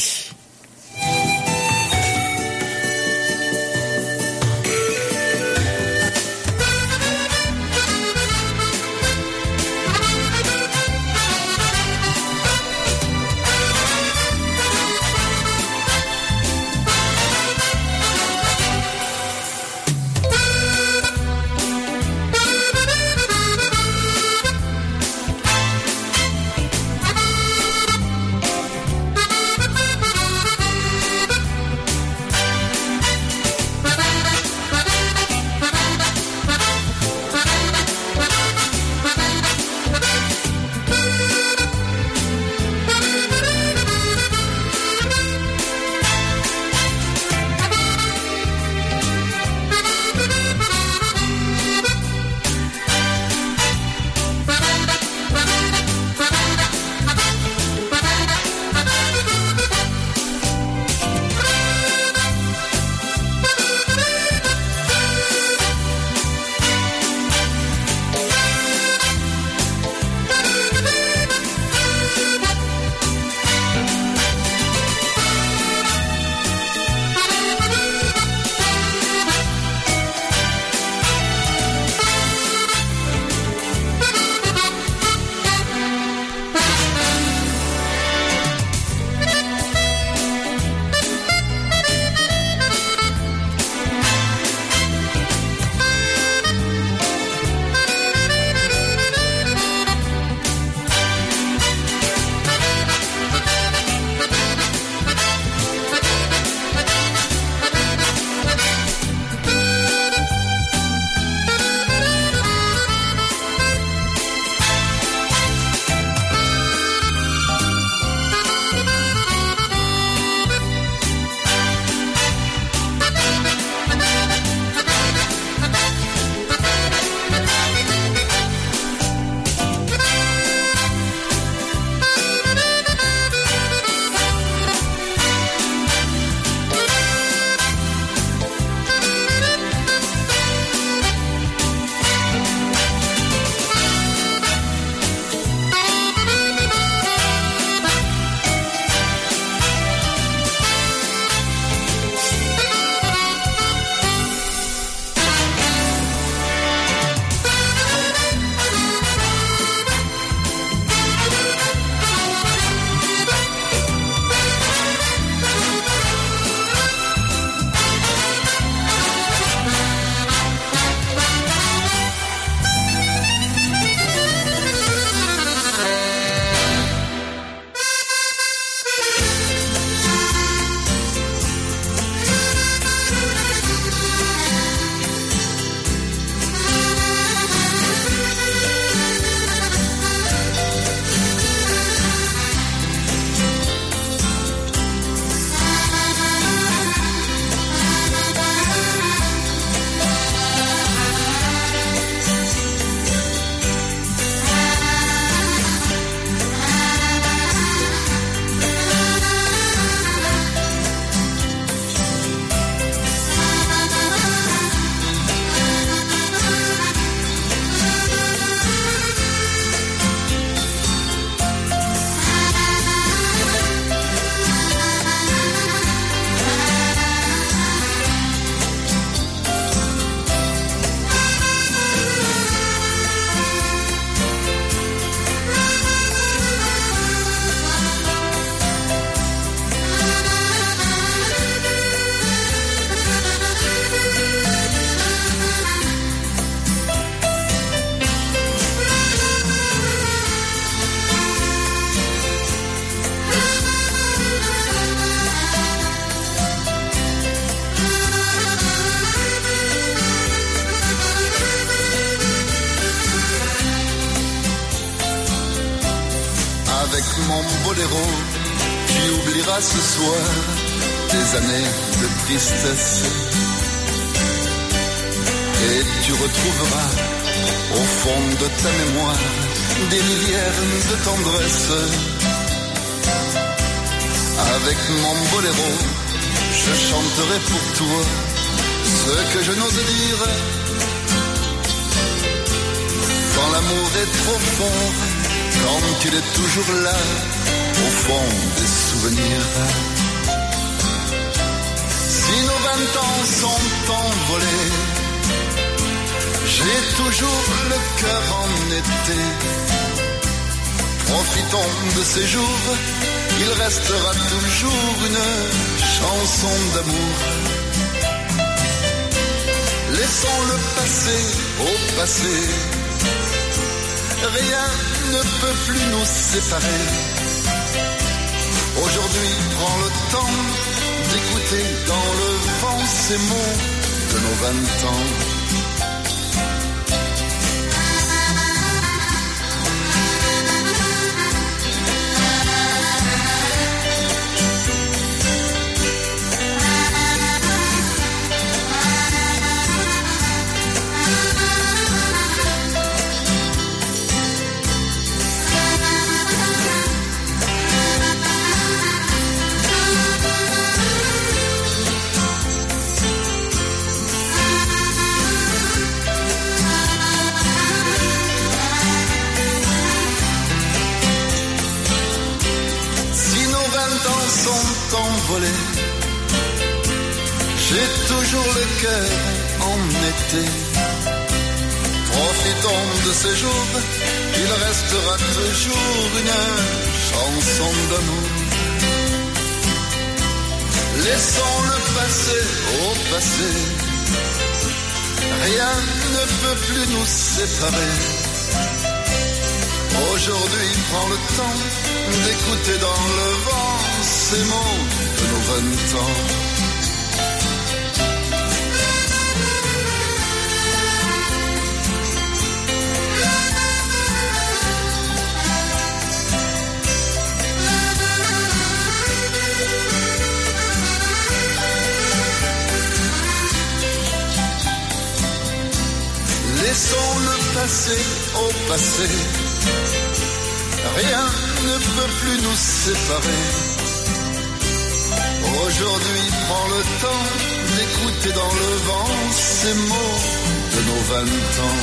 mon boléro, tu oublieras ce soir tes années de tristesse. Et tu retrouveras au fond de ta mémoire, des rivières de tendresse. Avec mon boléro, je chanterai pour toi ce que je n'ose dire. Quand l'amour est trop fort, quand il est toujours là, au fond des souvenirs. Si nos vingt ans sont envolés, j'ai toujours le cœur en été. Profitons de ces jours, il restera toujours une chanson d'amour. Laissons le passé au passé, rien ne peut plus nous séparer. Aujourd'hui, prends le temps d'écouter dans le vent ces mots de nos vingt ans. Envolé, j'ai toujours le cœur en été. Profitons de ces jours, il restera toujours une chanson d'amour. Laissons le passé au passé, rien ne peut plus nous séparer. Aujourd'hui, prends le temps d'écouter dans le vent ces mots de nos vingt ans. Laissons le passé au passé, rien ne peut plus nous séparer. Aujourd'hui, prends le temps d'écouter dans le vent ces mots de nos vingt ans.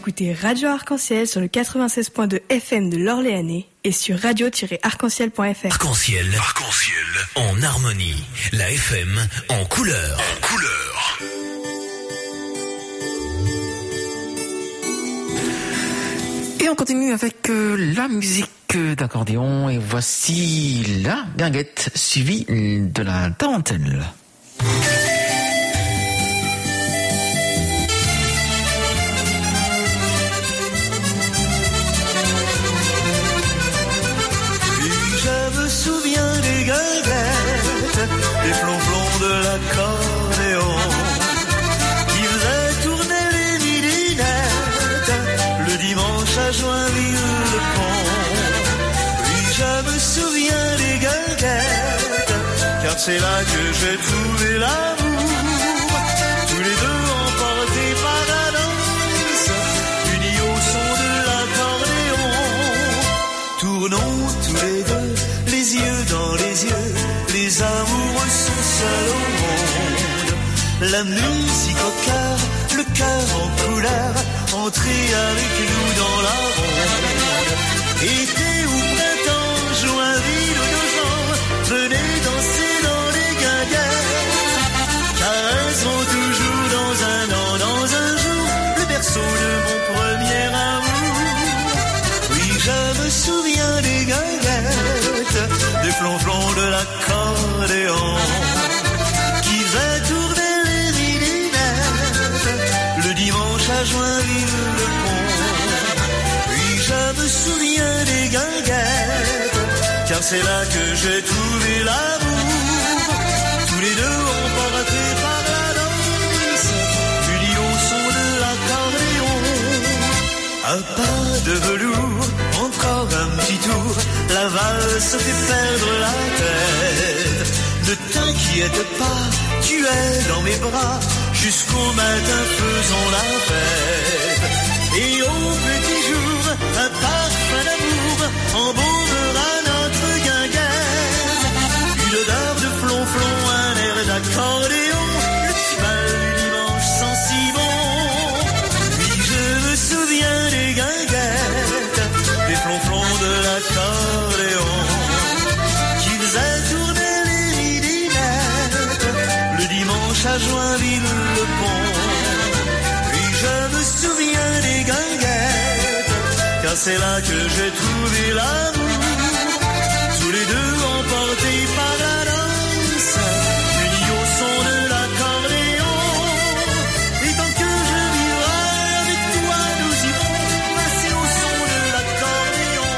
Écoutez Radio Arc-en-Ciel sur le quatre-vingt-seize point deux F M de l'Orléanais et sur radio tiret arc-en-ciel point F R. Arc-en-ciel, arc-en-ciel, en harmonie. La F M en couleur. En couleur. Et on continue avec euh, la musique d'accordéon et voici la guinguette suivie de la tarentelle. Je me souviens des guinguettes, des flonflons de l'accordéon qui faisaient tourner les midinettes le dimanche à Joinville-le-Pont. Oui, je me souviens des guinguettes, car c'est là que j'ai trouvé l'amour. Tous les deux emportés par la danse, unis au son de l'accordéon. Tournons tous les deux, les yeux dans les yeux, les amoureux sont seuls au monde. La musique au cœur, le cœur en couleur, entrez avec nous dans la ronde. Été ou printemps, Joinville ou nos gens, venez danser dans les guinguettes, car elles sont toujours dans un an, dans un jour, le berceau de mon premier amour. Oui, je me souviens des guinguettes, des flonflons de l'accordéon qui faisaient tourner les midinettes le dimanche à Joinville-le-Pont. Oui, je me souviens des guinguettes, car c'est là que j'ai trouvé l'amour. Tous les deux emportés par la danse, unis au son de l'accordéon. Un pas de velours, encore un petit tour, la valse fait perdre la tête. Ne t'inquiète pas, tu es dans mes bras, jusqu'au matin faisons la fête. Et au petit jour, un parfum d'amour embaumera notre guinguette. Une odeur de flonflon, un air d'accordéon, le petit bal du dimanche sent si bon. Oui, je me souviens des guinguettes, des flonflons de l'accordéon qui faisaient tourner les midinettes le dimanche à Joinville-le-Pont. Oui, je me souviens des guinguettes, car c'est là que j'ai trouvé l'amour. Tous les deux emportés par la danse, unis au son de l'accordéon. Et tant que je vivrai avec toi, nous irons passer au son de l'accordéon.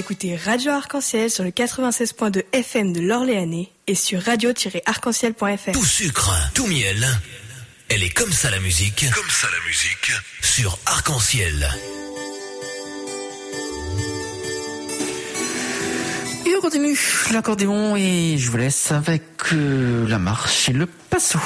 écoutez Radio Arc-en-Ciel sur le quatre-vingt-seize point deux F M de l'Orléanais et sur radio tiret arc-en-ciel point F R. Tout sucre, tout miel. Elle est comme ça la musique. Comme ça la musique. Sur Arc-en-Ciel. Et on continue l'accordéon et je vous laisse avec euh, la marche et le passo.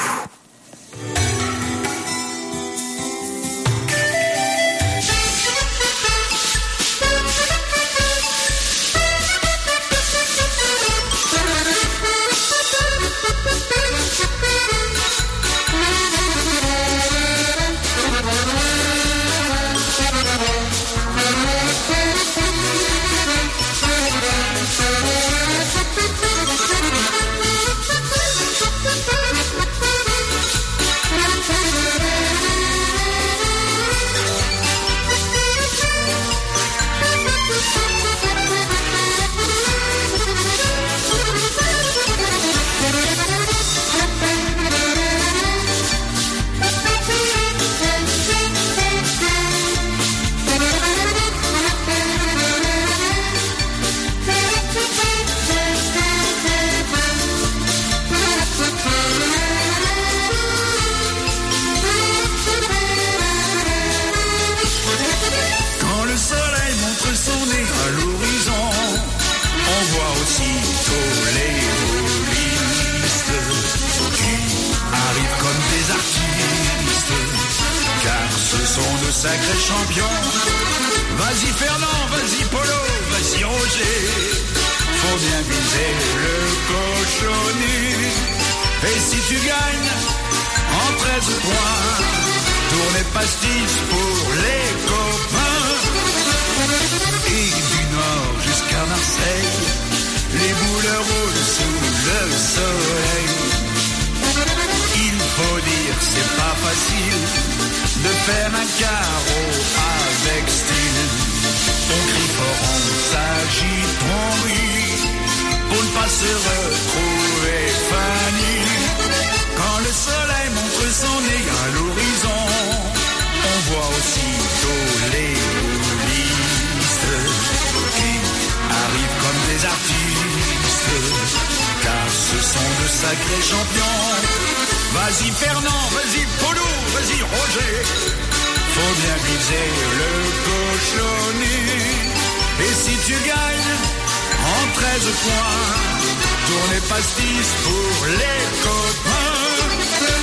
Sacré champion, vas-y Fernand, vas-y Polo, vas-y Roger, faut bien viser le cochonnet. Et si tu gagnes en treize points, tournez pastis pour les copains. Et du nord jusqu'à Marseille, les boules roulent sous le soleil. Il faut dire c'est pas facile de faire un carreau avec style. On crie fort, on s'agite, on rit, pour ne pas se retrouver Fanny. Quand le soleil montre son nez à l'horizon, on voit aussitôt les holistes qui arrivent comme des artistes, car ce sont de sacrés champions. Vas-y Fernand, vas-y Polo, vas-y Roger, faut bien viser le cochonnet. Et si tu gagnes en treize points, tournez pastis pour les copains.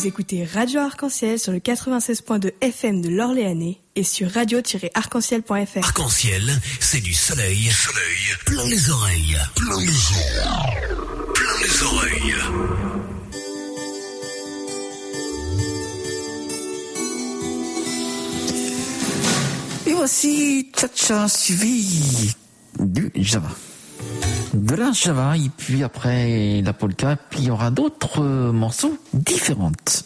Vous écoutez Radio Arc-en-Ciel sur le quatre-vingt-seize point deux F M de l'Orléanais et sur radio tiret arc-en-ciel point f r. Arc-en-ciel, c'est du soleil, soleil, plein les oreilles, plein les oreilles, plein les oreilles. Et voici Cha-Cha suivi du Java. De la Java, et puis après la polka, puis il y aura d'autres morceaux différentes.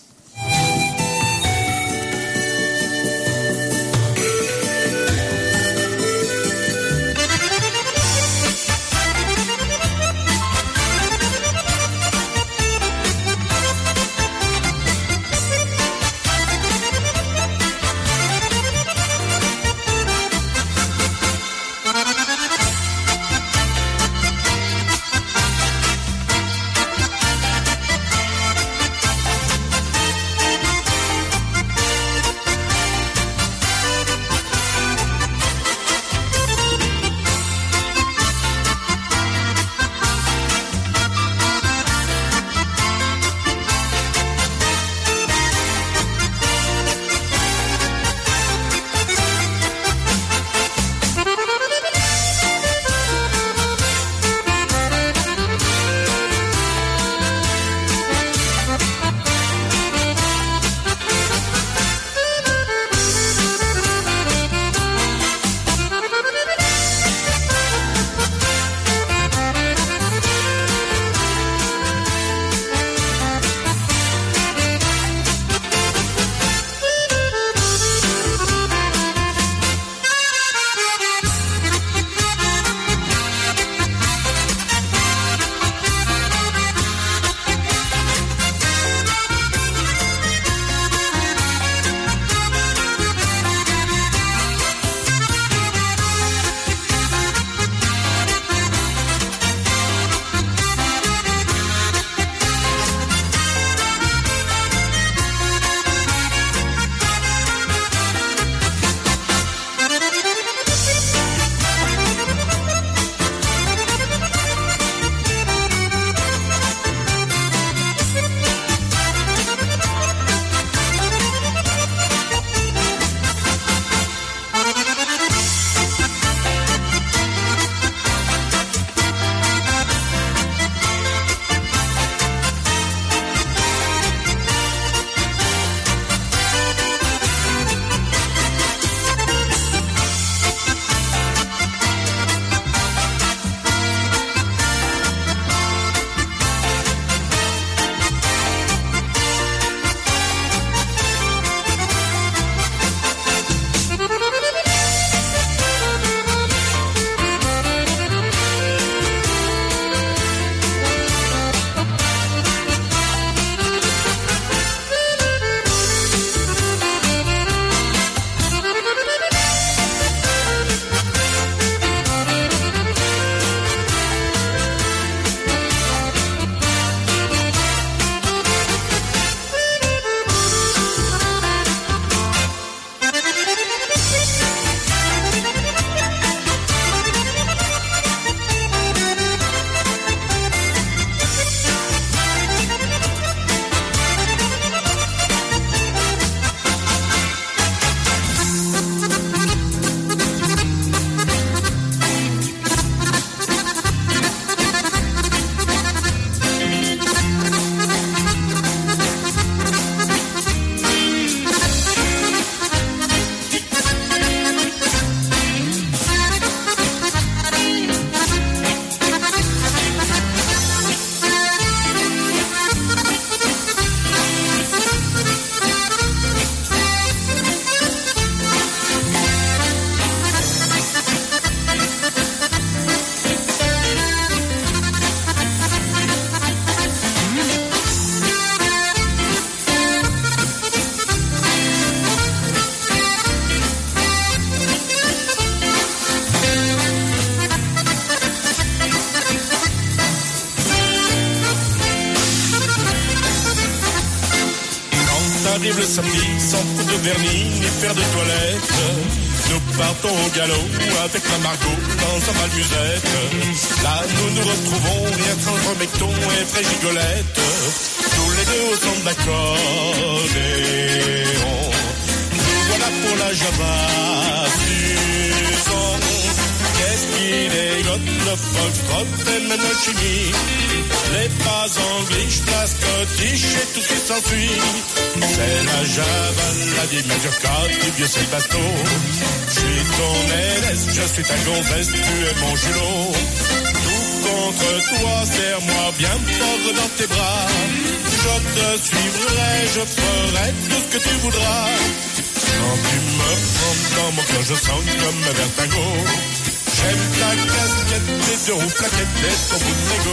arrive le samedi, sans foutre de vernis ni faire de toilette. Nous partons au galop avec la Margot dans sa malmusette. Là nous nous retrouvons rien qu'entre Mecton et Frégigolette. Tous les deux au son de l'accordéon. Nous voilà pour la java du son. Qu'est-ce qu'il est got, le foxtrot et même le chimie. Les pas anglais, la scottish et tout ce qui s'ensuit. C'est la java, la dit mazurka, du vieux c'est le bateau. Je suis ton aînesse, je suis ta gonzesse, tu es mon julot. Tout contre toi, serre-moi bien fort dans tes bras. Je te suivrai, je ferai tout ce que tu voudras. Quand tu me prends dans mon cœur, je sens comme un vertigo. J'aime ta casquette, tes deux roues plaquettes et ton bout de mégot.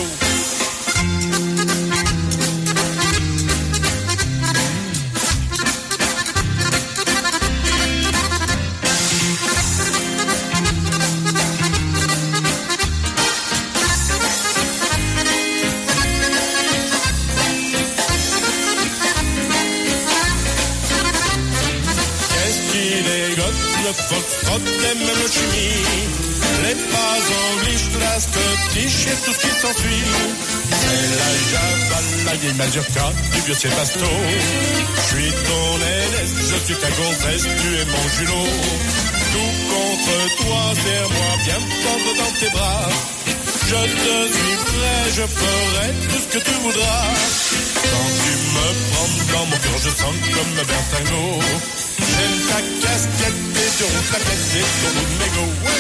Le foxtrot et même le chimie. Les pas anglais, la scottish et tout ce qui s'ensuit. C'est la java, la vieille mazurka, du vieux Sébasto. Je suis ton aînesse, je suis ta gonzesse, tu es mon julot. Tout contre toi, serre-moi bien fort dans tes bras. Je te suivrai, je ferai tout ce que tu voudras. Quand tu me prends dans mon cœur, je sens comme un bertingot. J'aime ta casquette, tes deux roues plaquettes et ton bout de mégot. Ouais.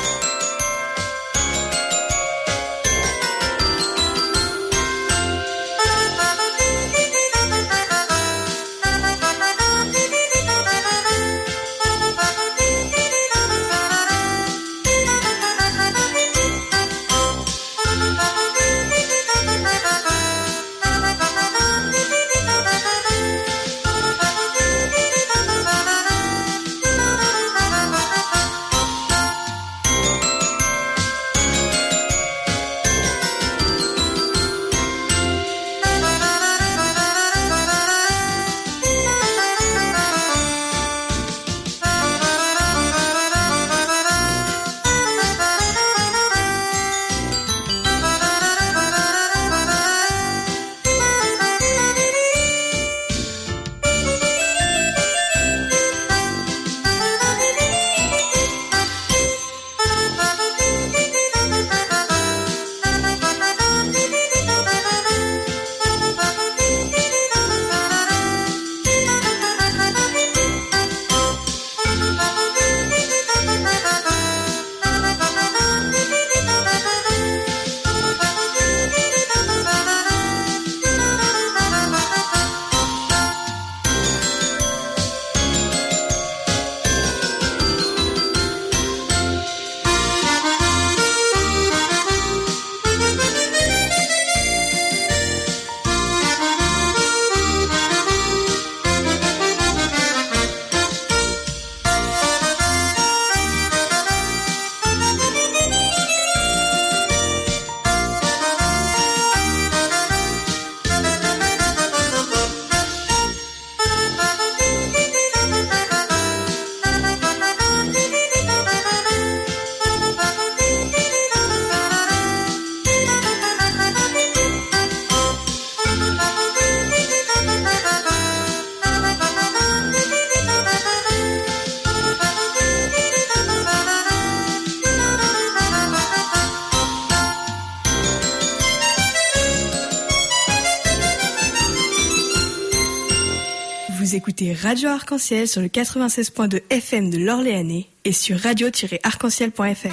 Vous écoutez Radio Arc-en-Ciel sur le quatre-vingt-seize point deux F M de l'Orléanais et sur radio tiret arc-en-ciel point f r.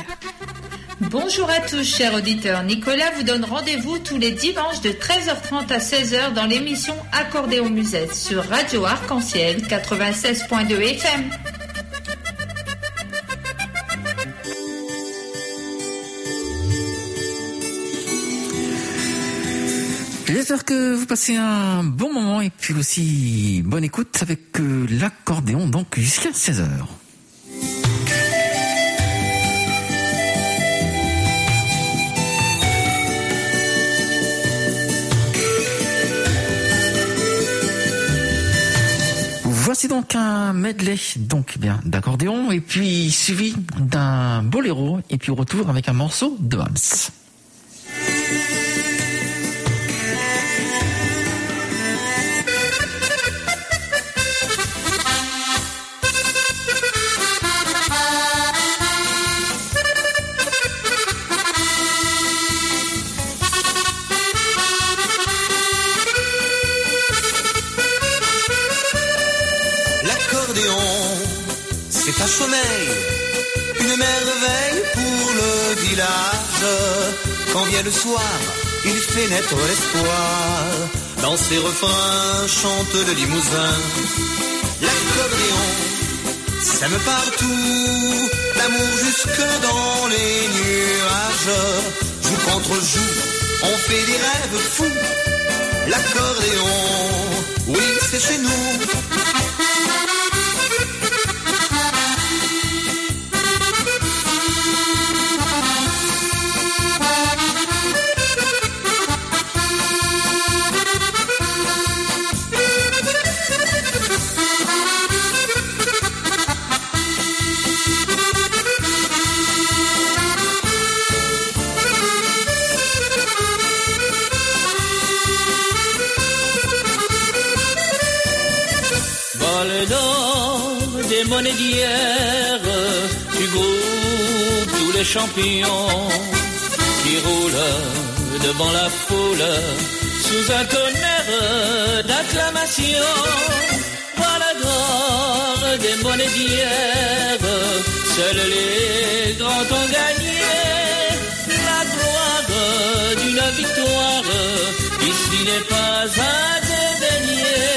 Bonjour à tous, chers auditeurs. Nicolas vous donne rendez-vous tous les dimanches de treize heures trente à seize heures dans l'émission Accordéon Musette sur Radio Arc-en-Ciel quatre-vingt-seize point deux F M. J'espère que vous passez un bon moment et puis aussi bonne écoute avec euh, l'accordéon donc jusqu'à seize heures. Voici donc un medley donc bien d'accordéon et puis suivi d'un boléro et puis au retour avec un morceau de Brahms. C'est un sommeil, une merveille pour le village. Quand vient le soir, il fait naître l'espoir. Dans ses refrains chante le limousin. L'accordéon sème partout, l'amour jusque dans les nuages. Joue contre joue, on fait des rêves fous. L'accordéon, oui c'est chez nous. Des monnaies d'hier, tu groupes tous les champions qui roulent devant la foule sous un tonnerre d'acclamation. Voilà d'or des monnaies d'hier, seuls les grands ont gagné la gloire d'une victoire. Ici n'est pas à dédaigner.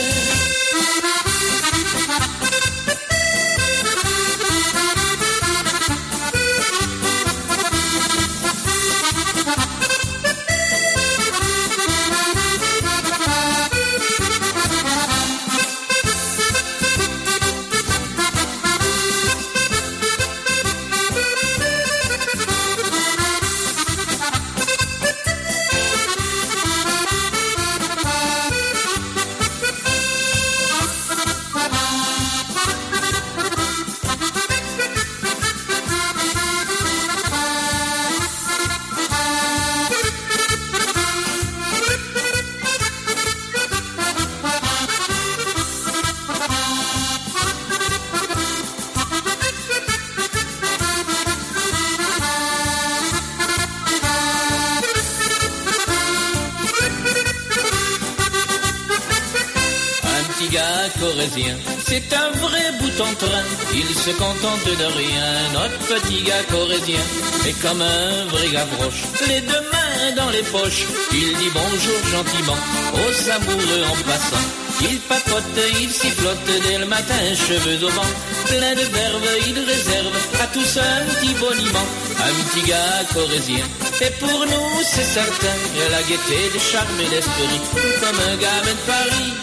C'est un vrai bout en train, il se contente de rien. Notre petit gars corésien est comme un vrai gavroche, les deux mains dans les poches. Il dit bonjour gentiment aux amoureux en passant. Il papote, il sifflote dès le matin, cheveux au vent. Plein de verve, il réserve à tous un petit boniment. Un petit gars corésien, et pour nous c'est certain, la gaieté, le charme et l'esprit, comme un gamin de Paris.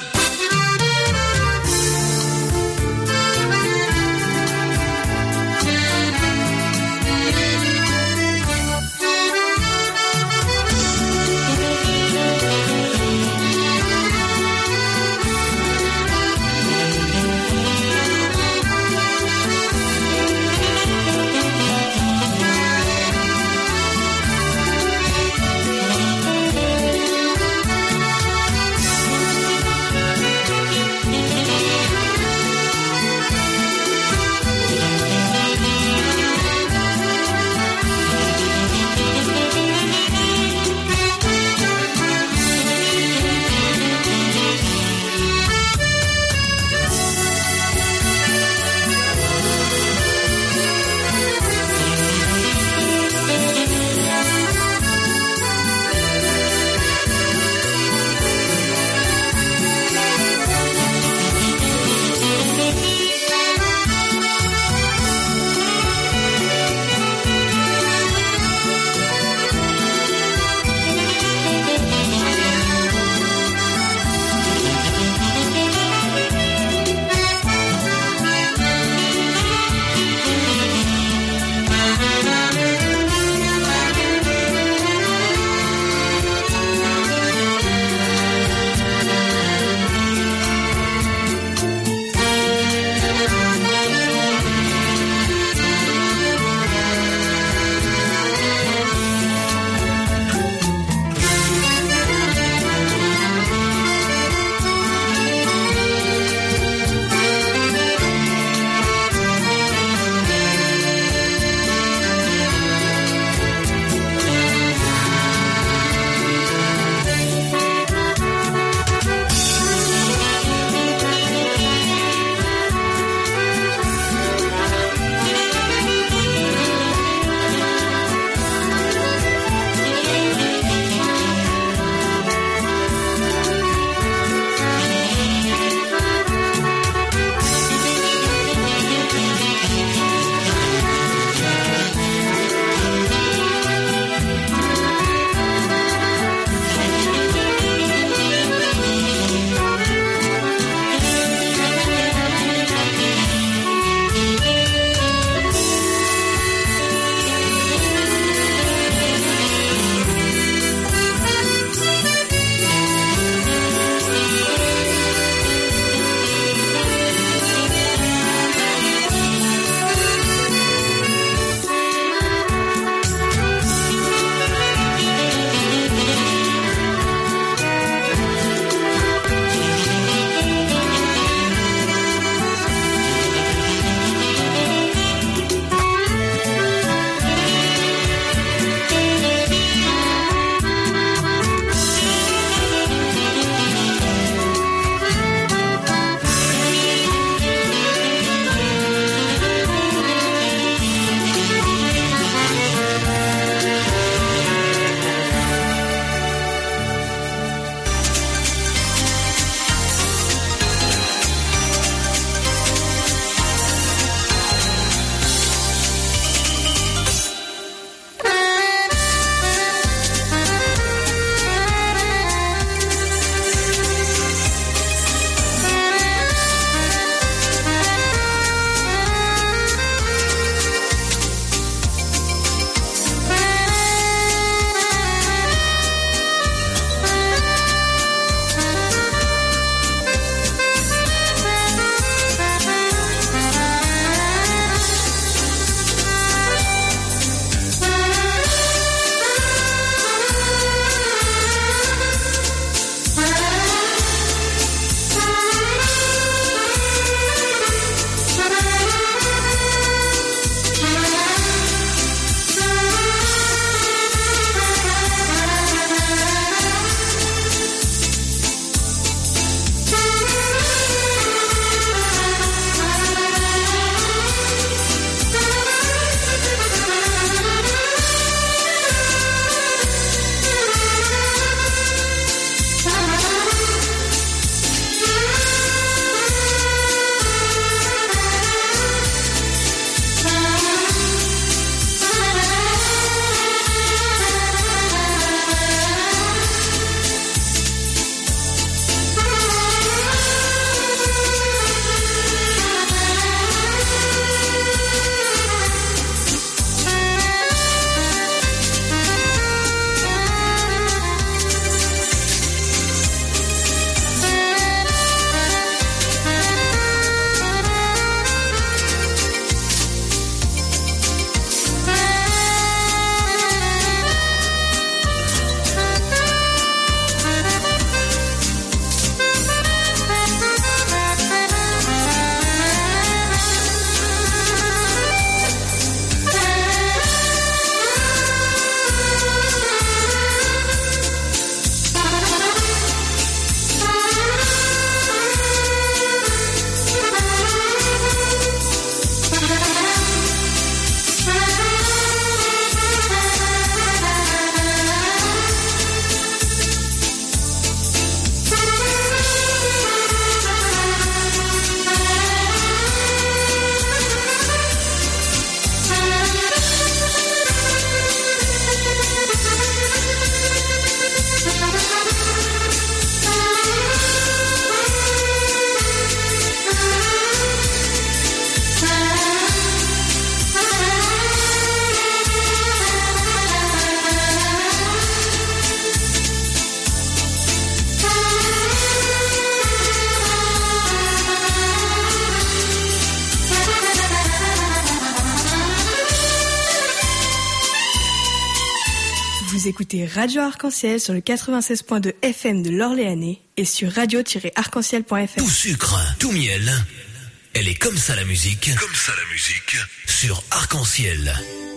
Vous écoutez Radio Arc-en-Ciel sur le quatre-vingt-seize point deux F M de l'Orléanais et sur radio tiret arc-en-ciel point F R. Tout sucre, tout miel. Elle est comme ça la musique. Comme ça la musique. Sur Arc-en-Ciel.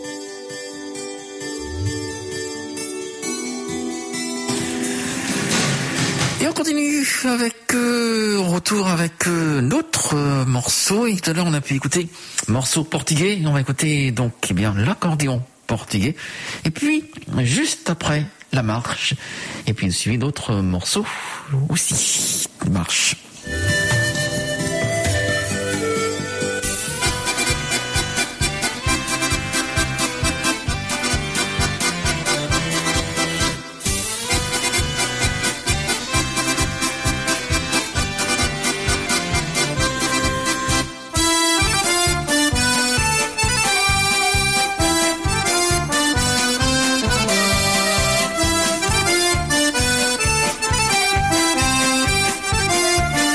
Et on continue avec euh, retour avec euh, notre euh, morceau. Et tout à l'heure on a pu écouter morceau portugais. On va écouter donc eh bien l'accordéon portugais. Et puis juste après la marche. Et puis suivi d'autres morceaux aussi marche. Thank you.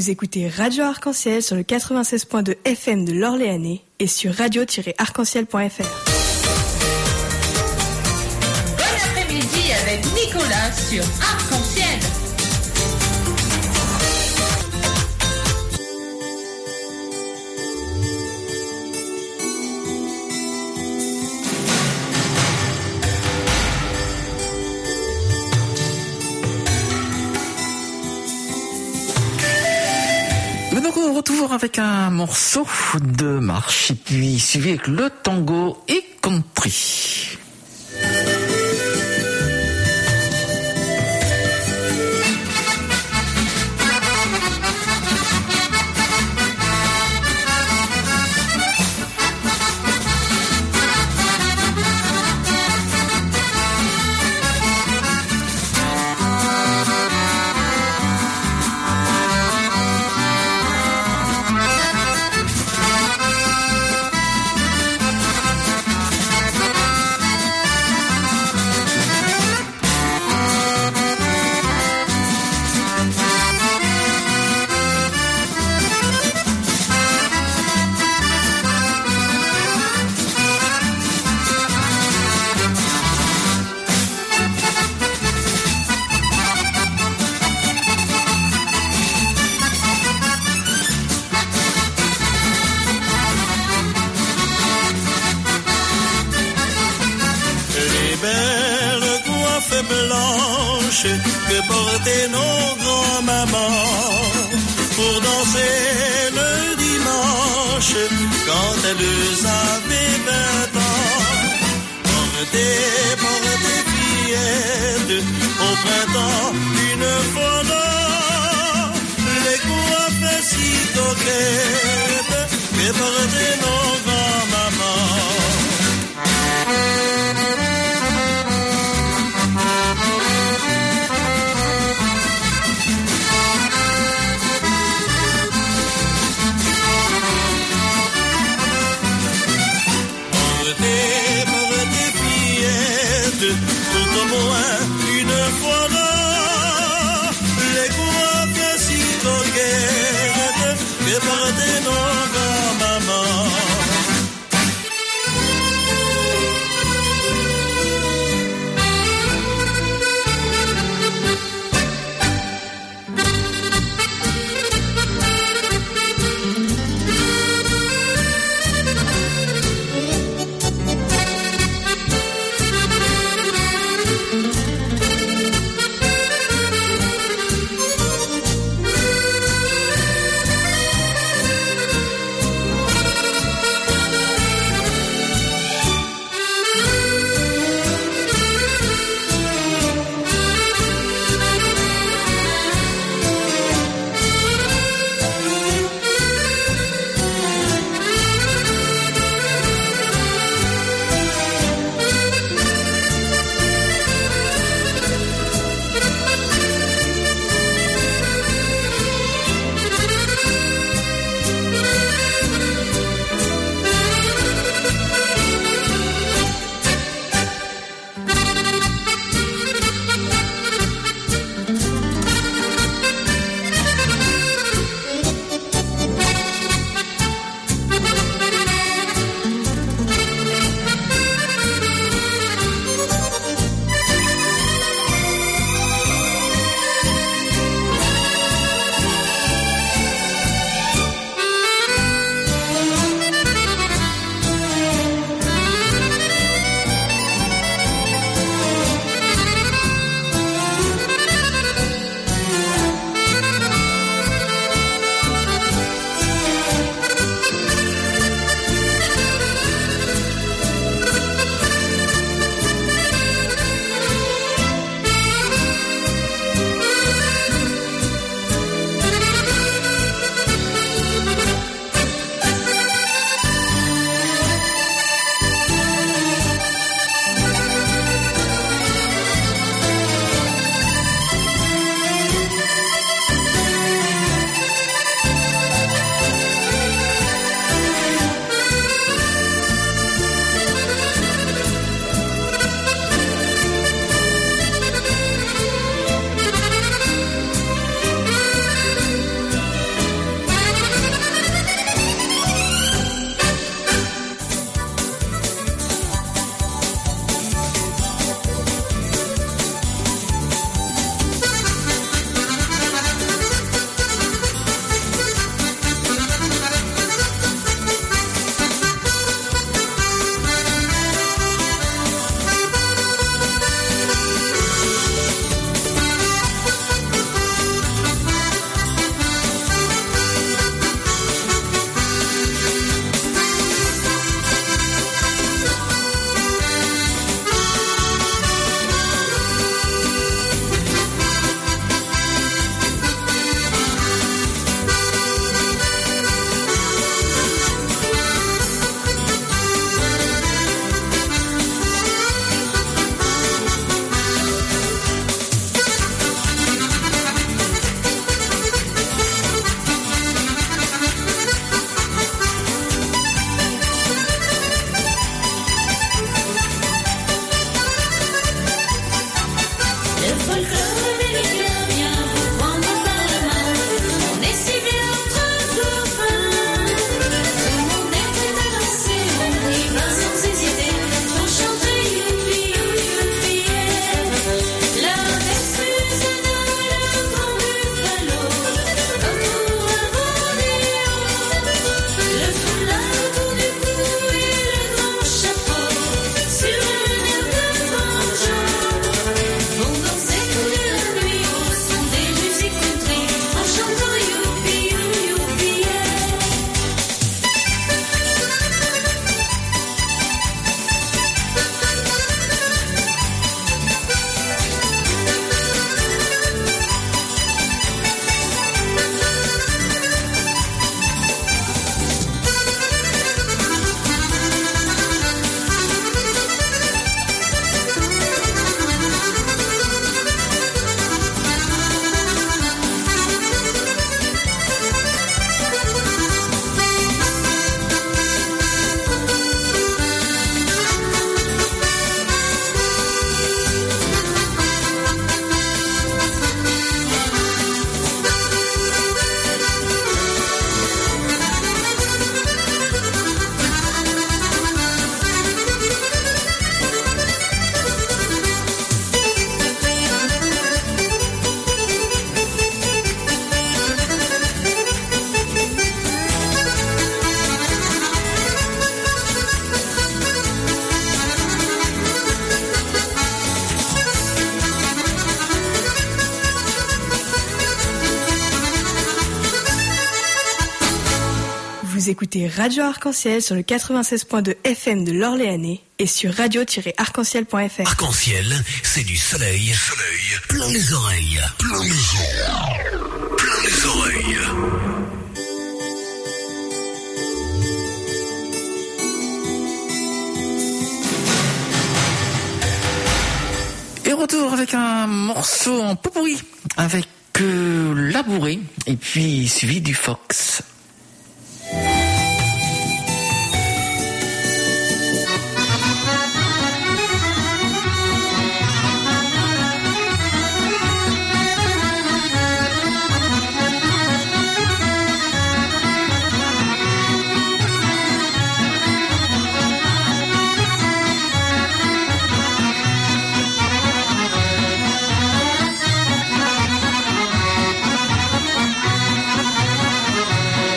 Vous écoutez Radio Arc-en-Ciel sur le quatre-vingt-seize point deux F M de l'Orléanais et sur radio tiret arc-en-ciel point f r. Bon après-midi avec Nicolas sur Arc-en-Ciel. Donc on retourne avec un morceau de marche et puis suivi avec le tango et country. Que portaient nos grands-mamans pour danser le dimanche quand elles avaient vingt ans. Portez, portez fillettes au printemps une fois là, les coiffes si coquettes que portaient nos grands-mamans. Tout au moins une fois là, les coiffes si coquettes que portaient nos grands-mamans. écoutez Radio Arc-en-Ciel sur le quatre-vingt-seize point deux F M de l'Orléanais et sur radio tiret arc-en-ciel point F R. Arc-en-ciel, c'est du soleil, soleil, plein les oreilles, plein les oreilles, plein les oreilles. Et retour avec un morceau en pot-pourri avec euh, Labouré et puis suivi du Fox. Thank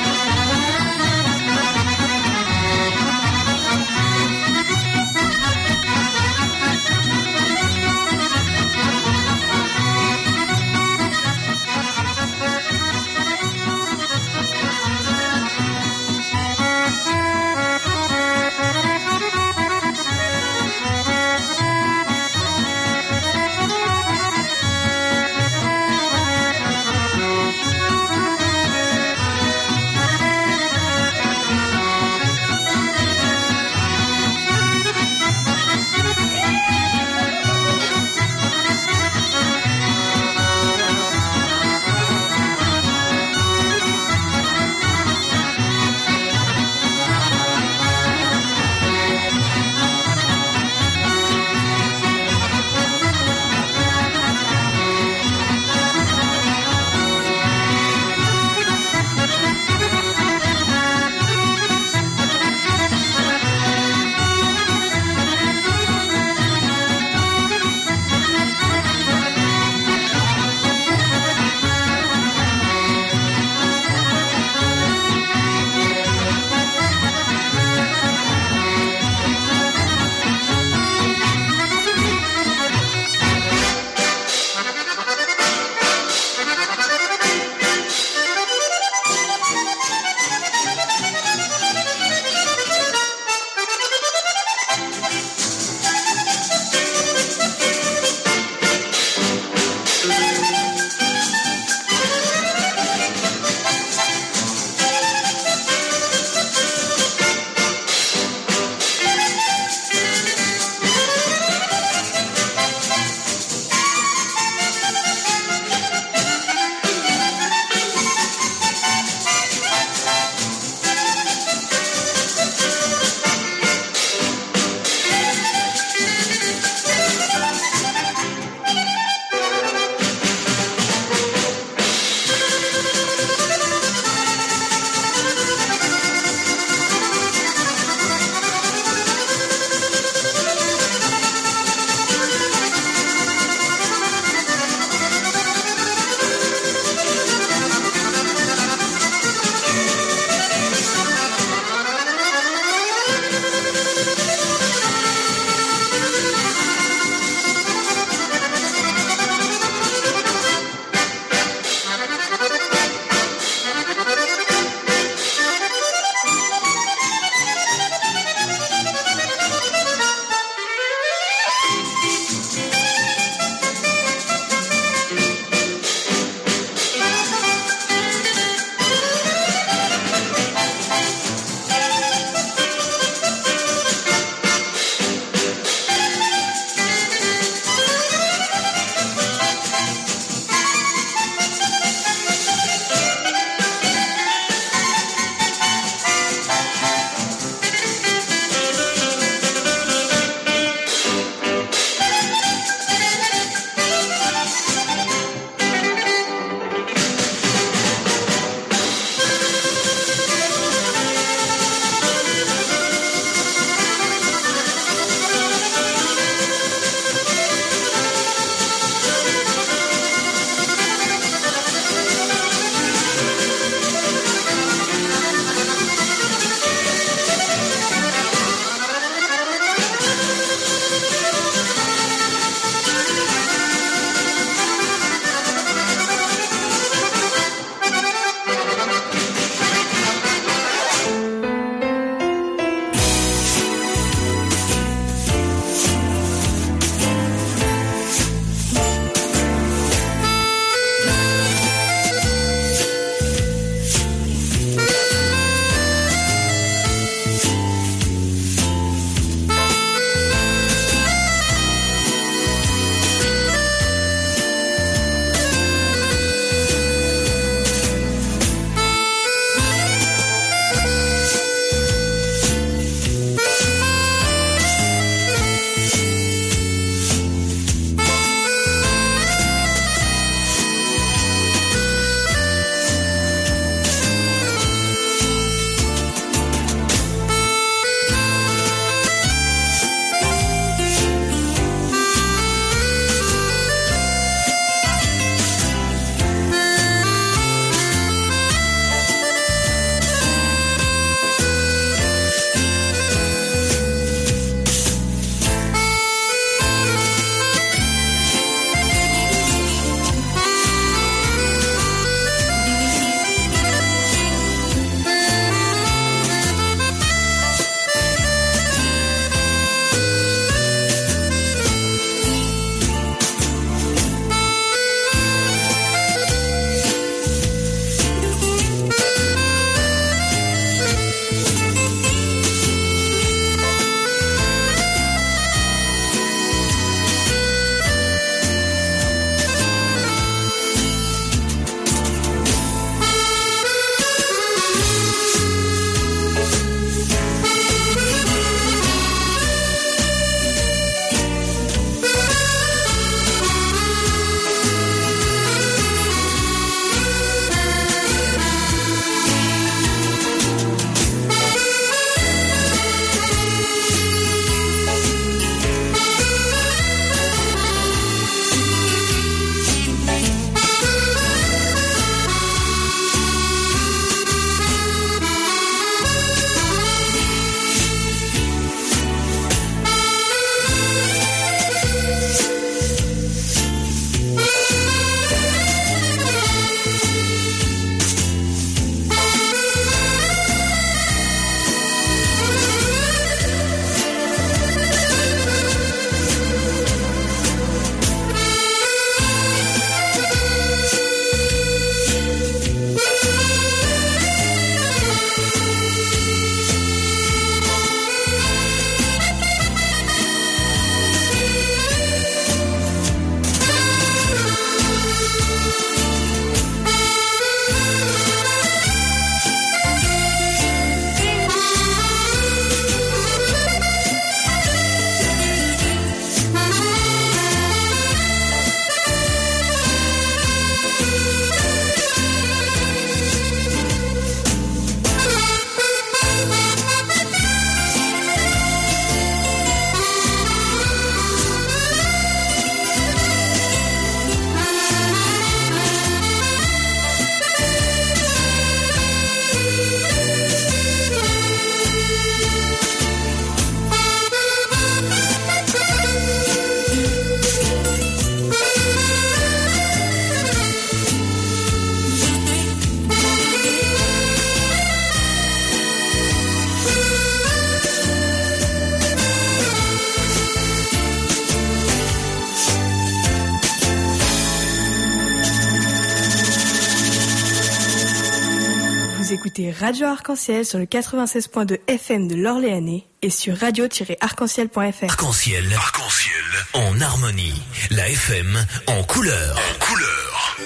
écoutez Radio Arc-en-Ciel sur le quatre-vingt-seize point deux F M de l'Orléanais et sur radio tiret arc-en-ciel point F R. Arc-en-ciel, arc-en-ciel, en harmonie. La F M en couleur. En couleur.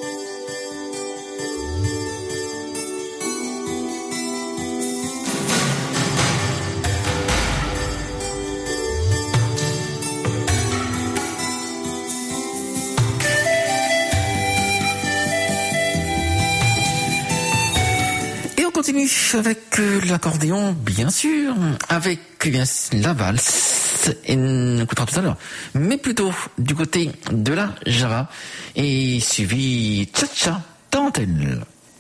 Continue avec euh, l'accordéon, bien sûr, avec bien, la valse, et on écoutera tout à l'heure, mais plutôt du côté de la java, et suivi cha-cha dentelle.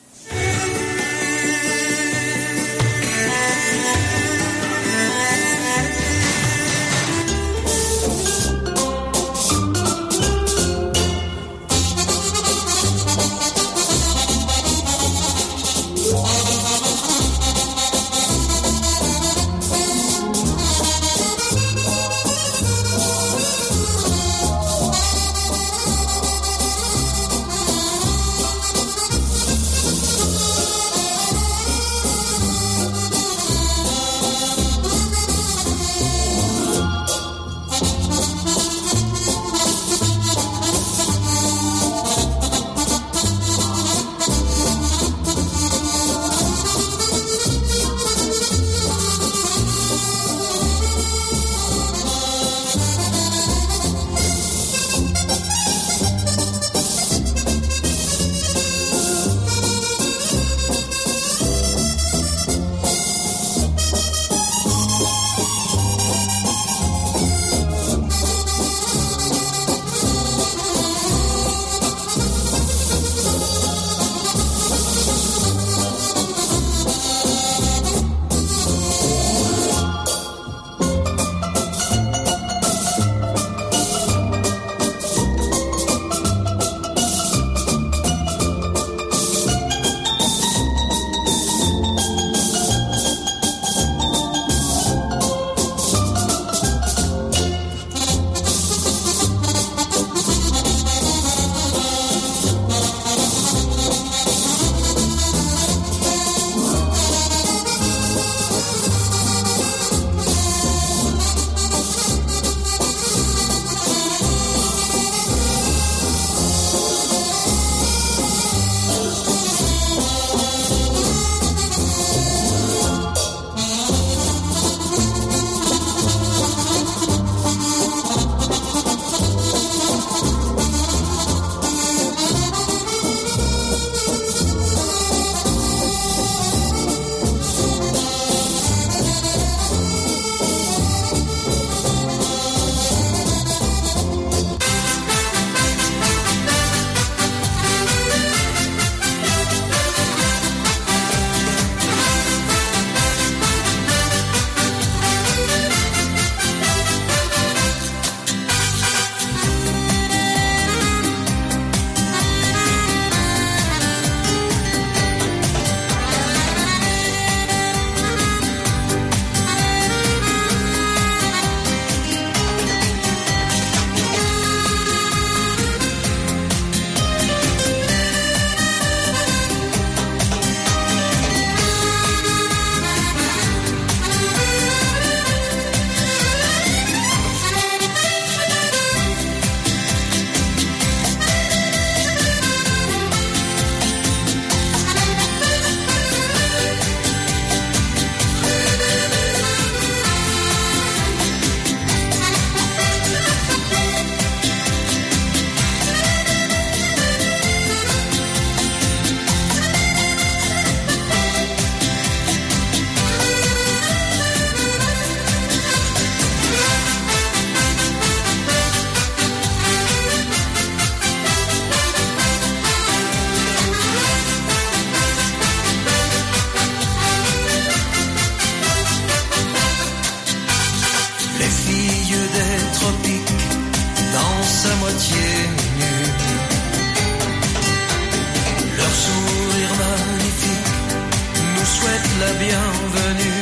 la bienvenue.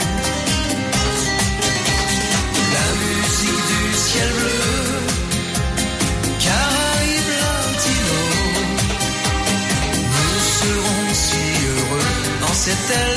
La musique du ciel bleu, Caraïbes latino. Nous serons si heureux dans cette aile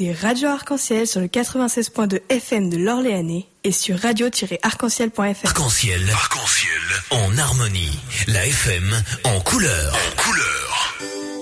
écoutez Radio Arc-en-Ciel sur le quatre-vingt-seize point deux F M de l'Orléanais et sur radio tiret arc-en-ciel point F R. Arc-en-ciel, arc-en-ciel, en harmonie. La F M en couleur. En couleur.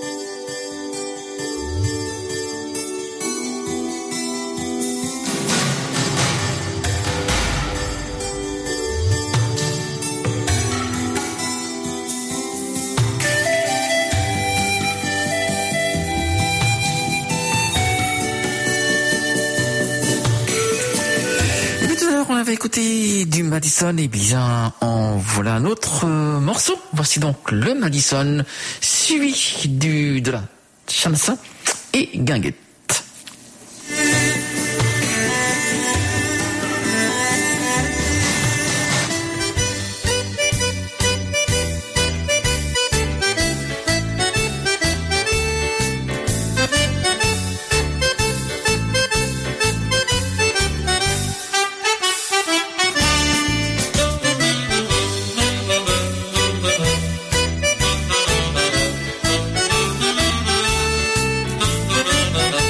On avait écouté du Madison, et bien en voilà un autre euh, morceau. Voici donc le Madison, suivi du de la chanson et guinguette. Thank you.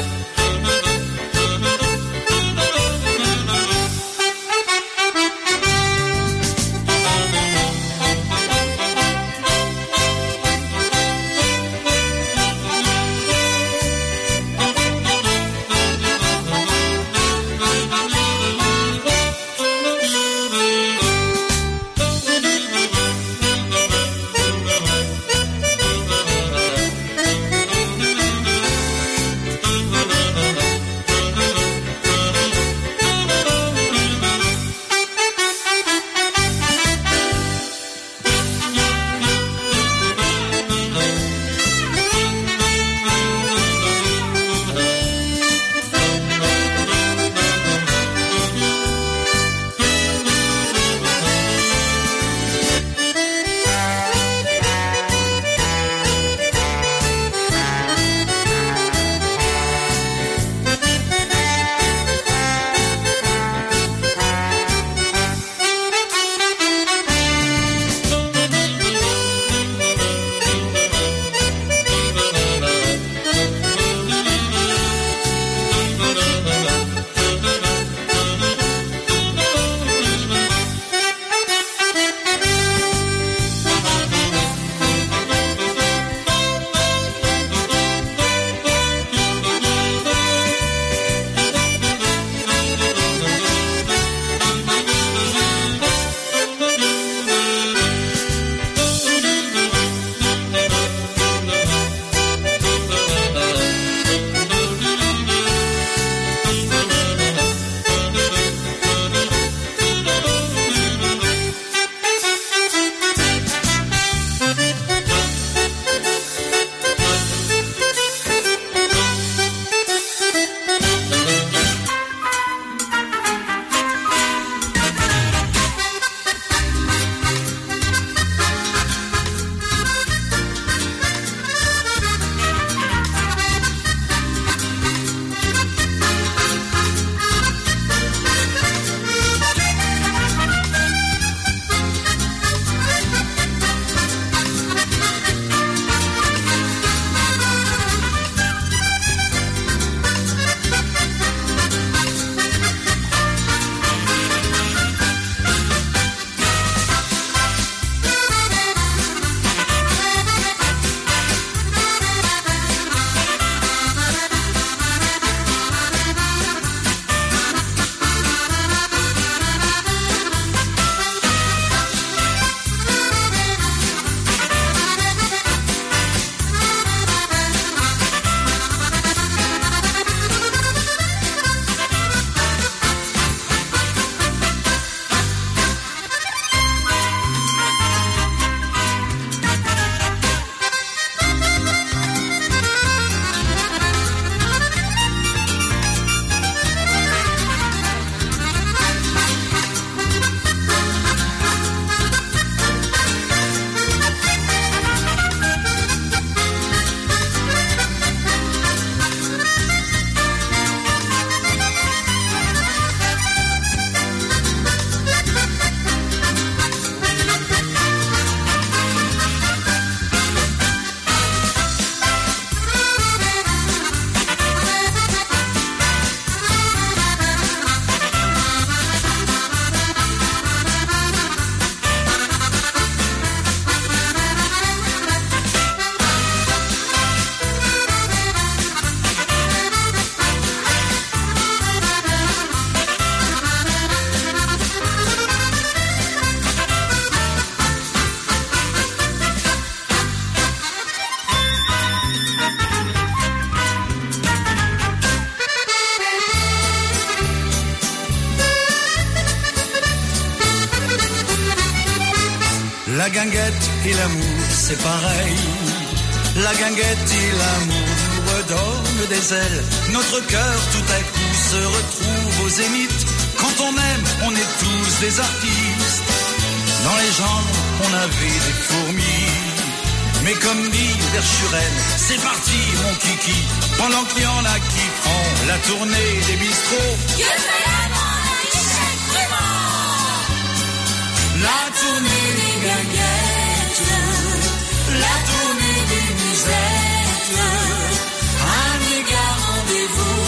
La guinguette et l'amour, c'est pareil. La guinguette et l'amour nous redonnent des ailes. Notre cœur tout à coup se retrouve au zénith. Quand on aime, on est tous des artistes. Dans les jambes, on avait des fourmis. Mais comme dit Verschuren, c'est parti mon kiki. Pendant qu'il y en a qui font la tournée des bistrots. Que fait la bande Michel Drummond? La tournée des guinguettes, la tournée des musettes, un méga rendez-vous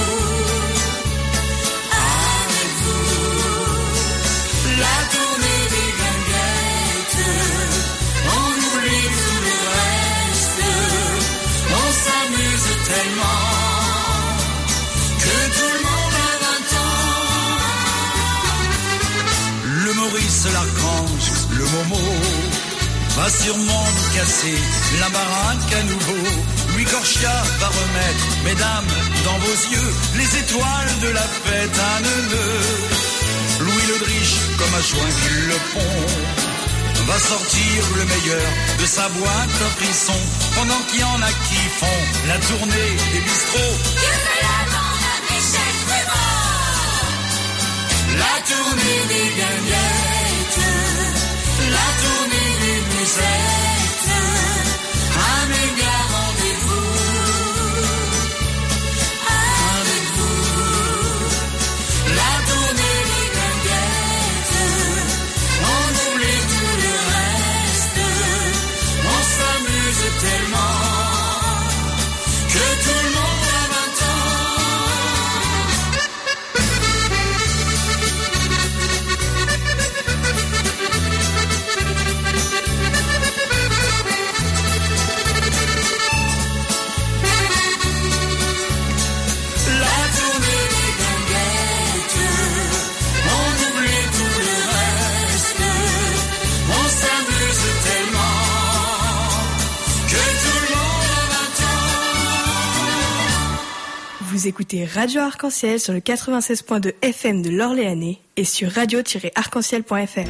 avec vous. La tournée des guinguettes, on oublie tout le reste, on s'amuse tellement que tout le monde a vingt ans. Le Maurice, l'archange, le Momo va sûrement nous casser la baraque à nouveau. Louis Corchia va remettre, mesdames, dans vos yeux, les étoiles de la fête à Neuneu. Louis Le Driche, comme à Joinville-le-Pont, va sortir le meilleur de sa boîte à frissons. Pendant qu'il y en a qui font la tournée des bistrots. Que fait la bande à Michel Drummond? La tournée des guinguettes, la tournée des musettes, un méga rendez-vous avec vous. La tournée des guinguettes, on oublie tout le reste, on s'amuse tellement que tout le monde a vingt ans. La tournée des guinguettes, on oublie tout le reste, on s'amuse tellement que tout le monde a vingt ans. Vous écoutez Radio Arc-en-Ciel sur le quatre-vingt-seize point deux F M de l'Orléanais et sur radio tiret arc-en-ciel point f r.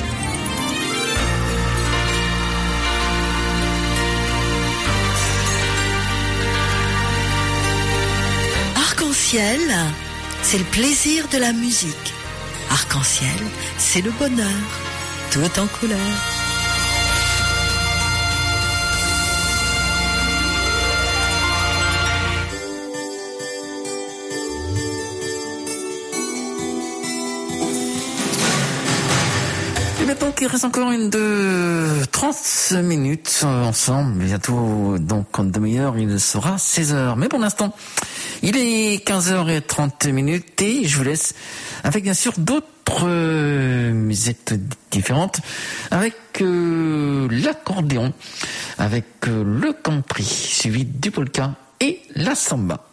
Arc-en-ciel, c'est le plaisir de la musique. Arc-en-ciel, c'est le bonheur, tout en couleur. Et maintenant qu'il reste encore une de trente minutes ensemble, bientôt donc en demi-heure il sera seize heures. Mais pour l'instant, il est quinze heures trente minutes et je vous laisse avec bien sûr d'autres euh, musiques différentes, avec euh, l'accordéon, avec euh, le country, suivi du polka et la samba.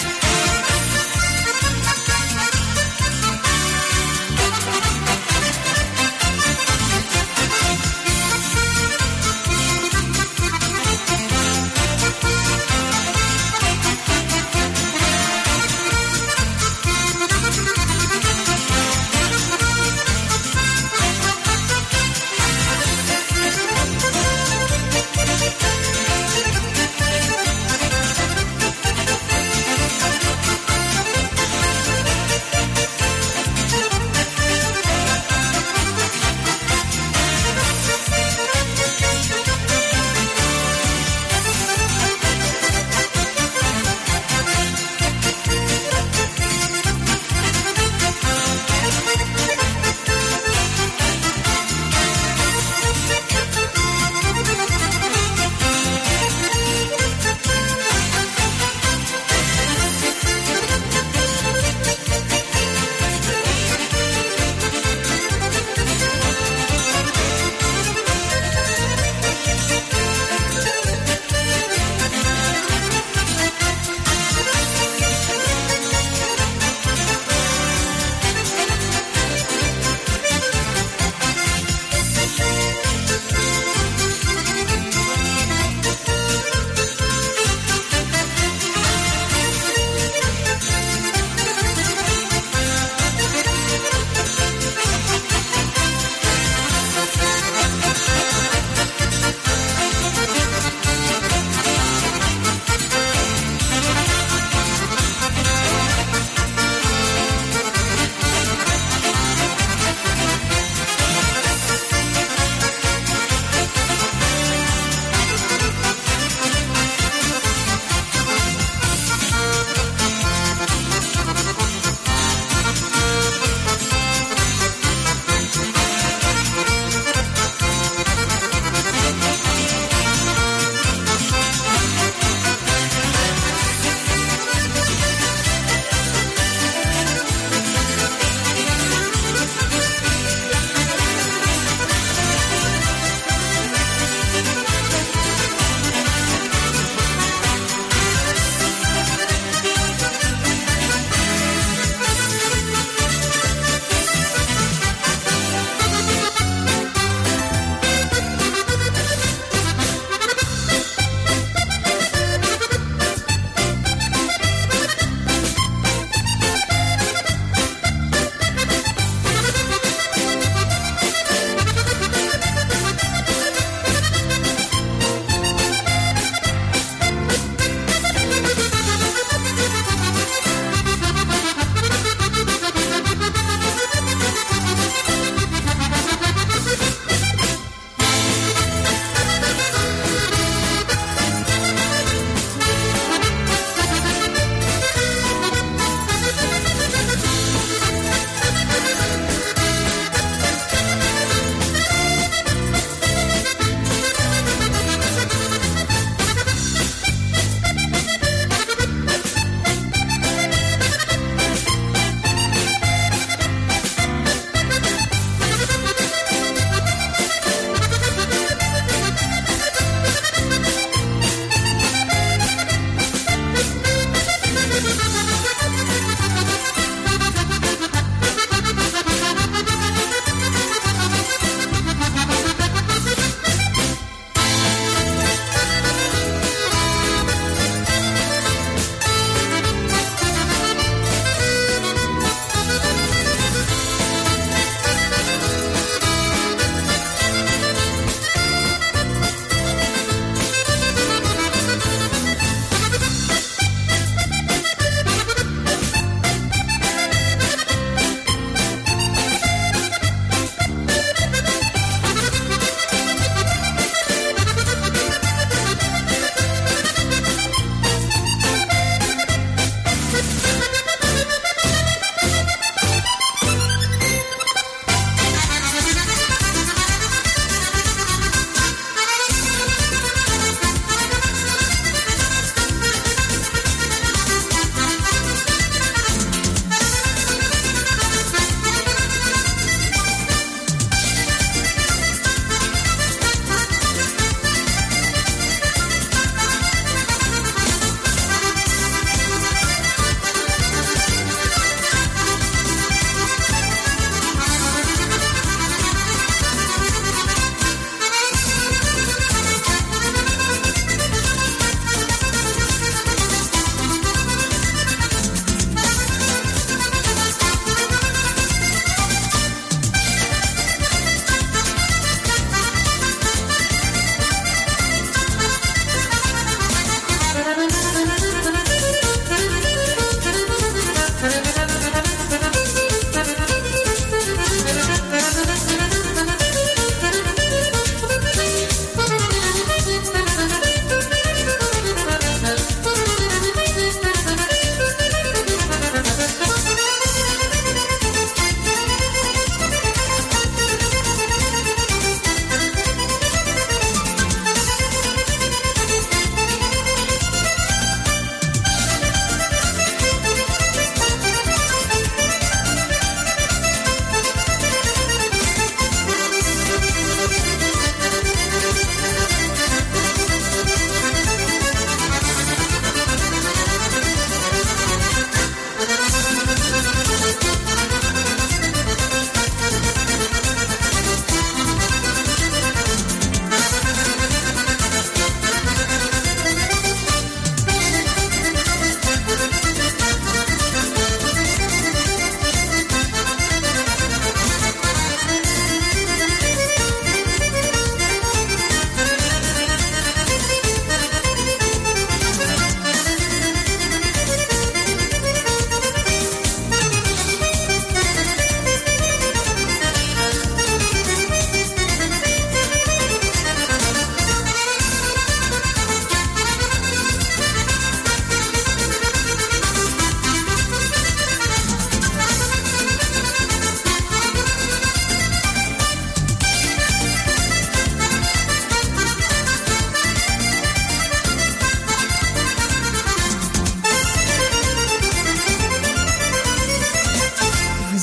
Que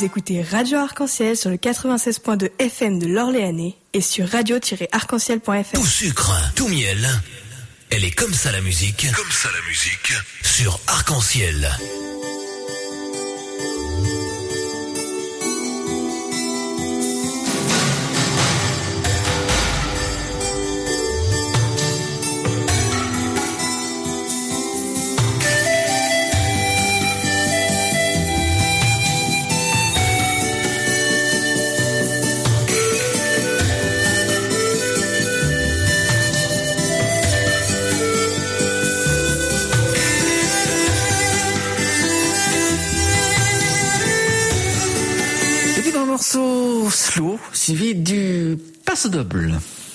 écoutez Radio Arc-en-Ciel sur le quatre-vingt-seize point deux F M de l'Orléanais et sur radio tiret arc-en-ciel point F R. Tout sucre, tout miel. Elle est comme ça la musique. Comme ça la musique. Sur Arc-en-Ciel. Morceau slow suivi du passe double.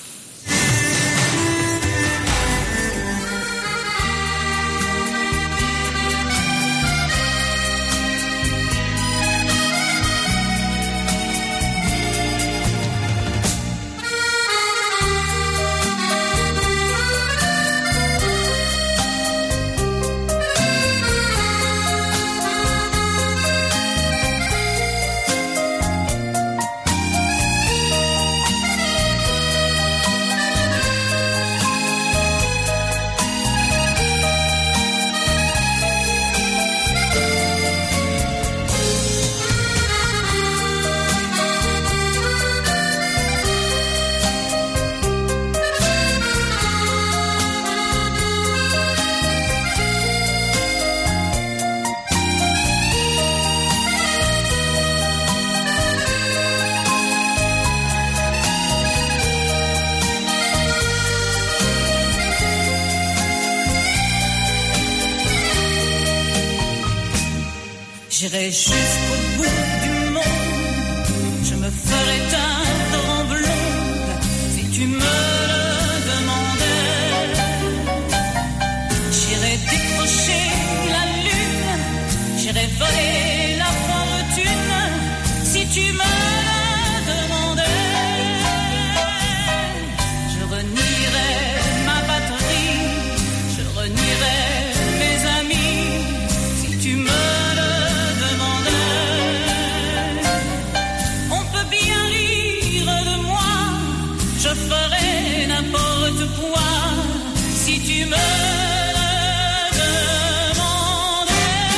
J'irai jusqu'au bout du monde, je me ferai teindre en blonde si tu me le demandais. J'irai décrocher la lune, j'irai voler la fortune si tu me le demandais. Je renierai ma patrie, je renierai mes amis si tu me je ferai n'importe quoi si tu me le demandais.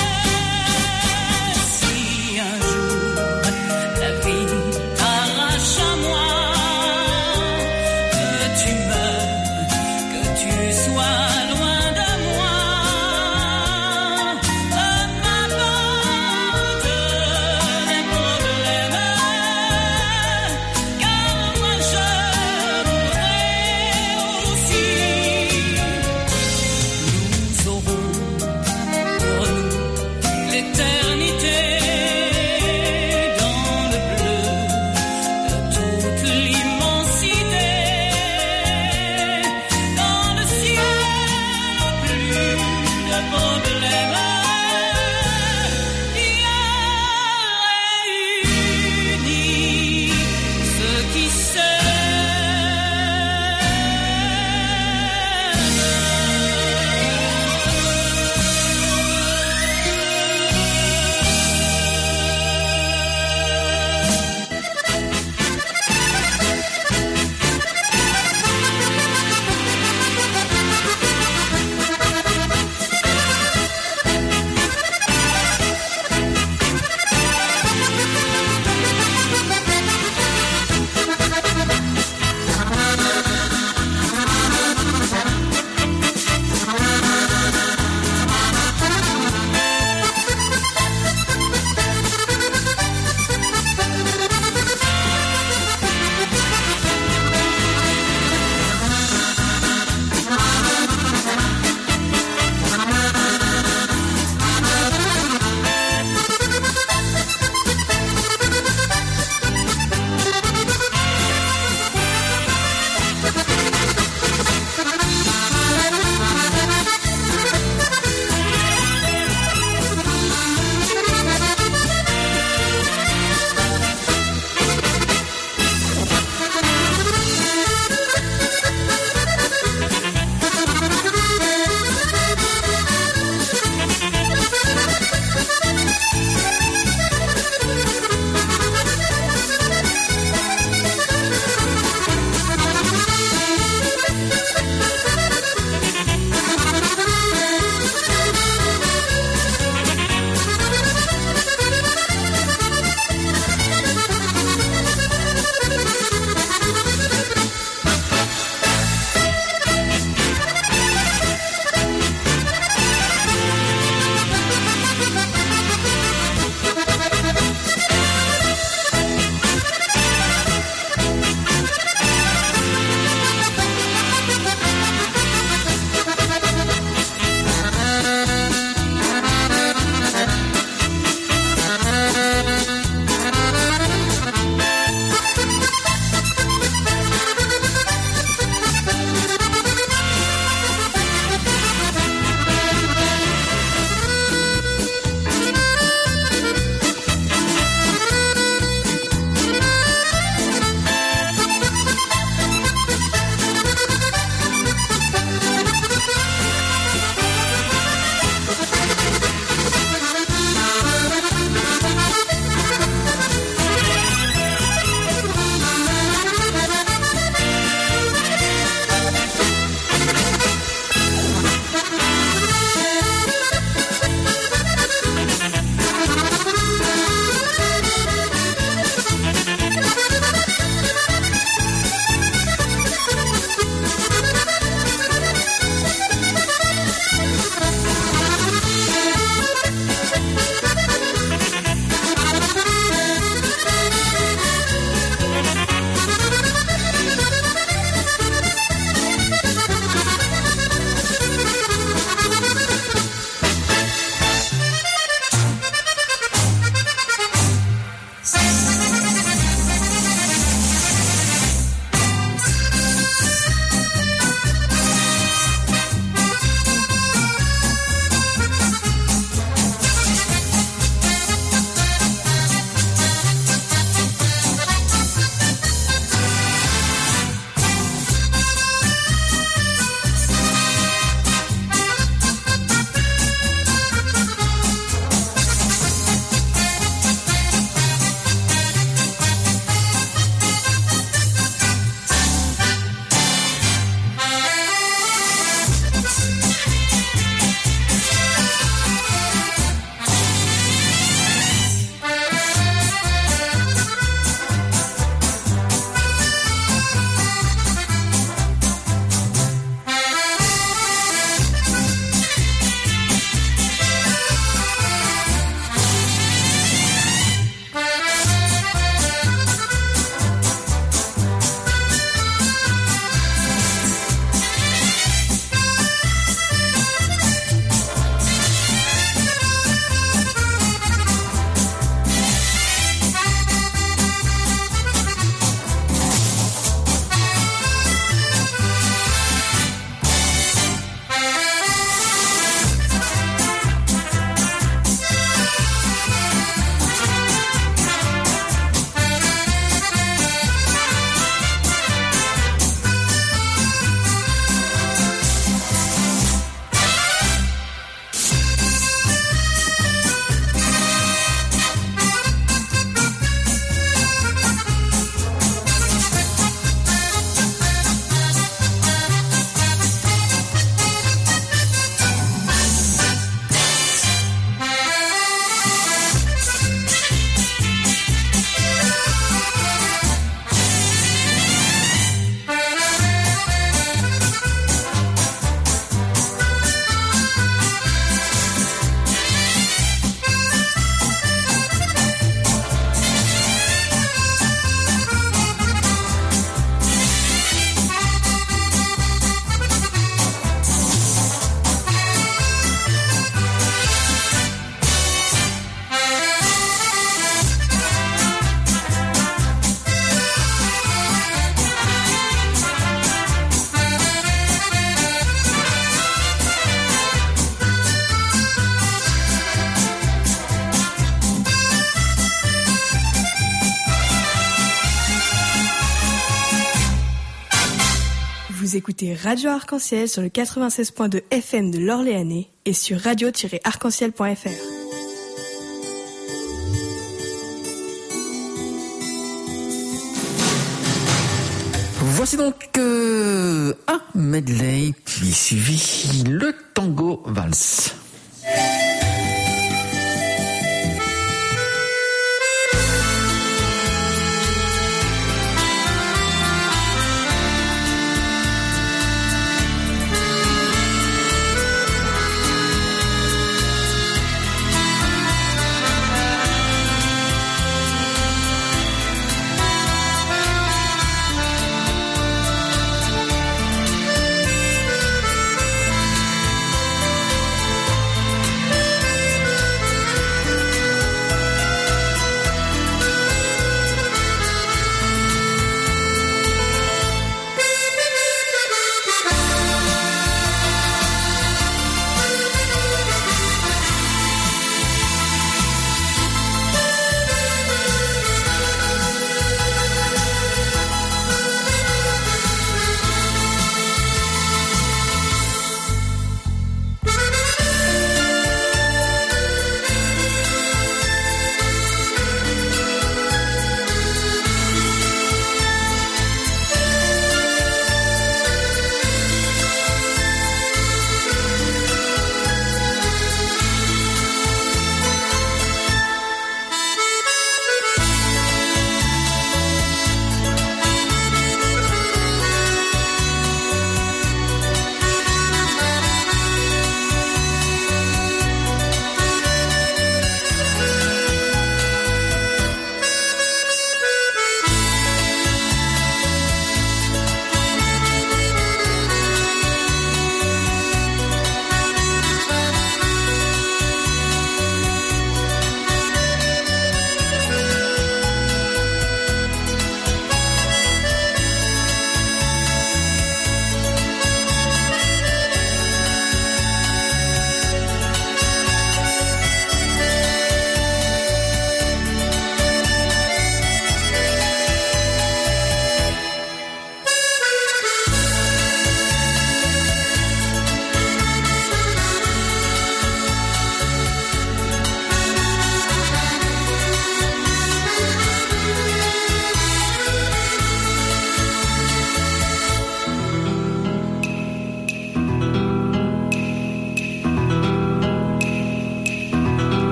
Si un jour la vie t'arrache à moi, que tu meurs, que tu sois loin de moi, peu m'apporte des problèmes, car moi je ciel. écoutez Radio Arc-en-Ciel sur le quatre-vingt-seize point deux F M de l'Orléanais et sur radio tiret arc-en-ciel point f r. Voici donc euh, un medley, puis suivi le tango valse. Thank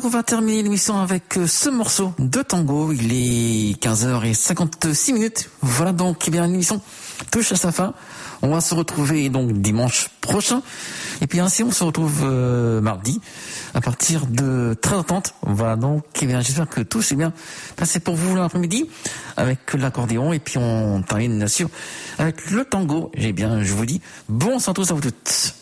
on va terminer l'émission avec ce morceau de tango. Il est quinze heures cinquante-six minutes. Voilà donc, eh bien, l'émission touche à sa fin. On va se retrouver donc dimanche prochain. Et puis ainsi, on se retrouve euh, mardi à partir de treize heures trente. Voilà donc, eh bien, j'espère que tout s'est bien passé pour vous l'après-midi avec l'accordéon. Et puis on termine bien sûr avec le tango. Eh bien, je vous dis bon sang tous à vous toutes.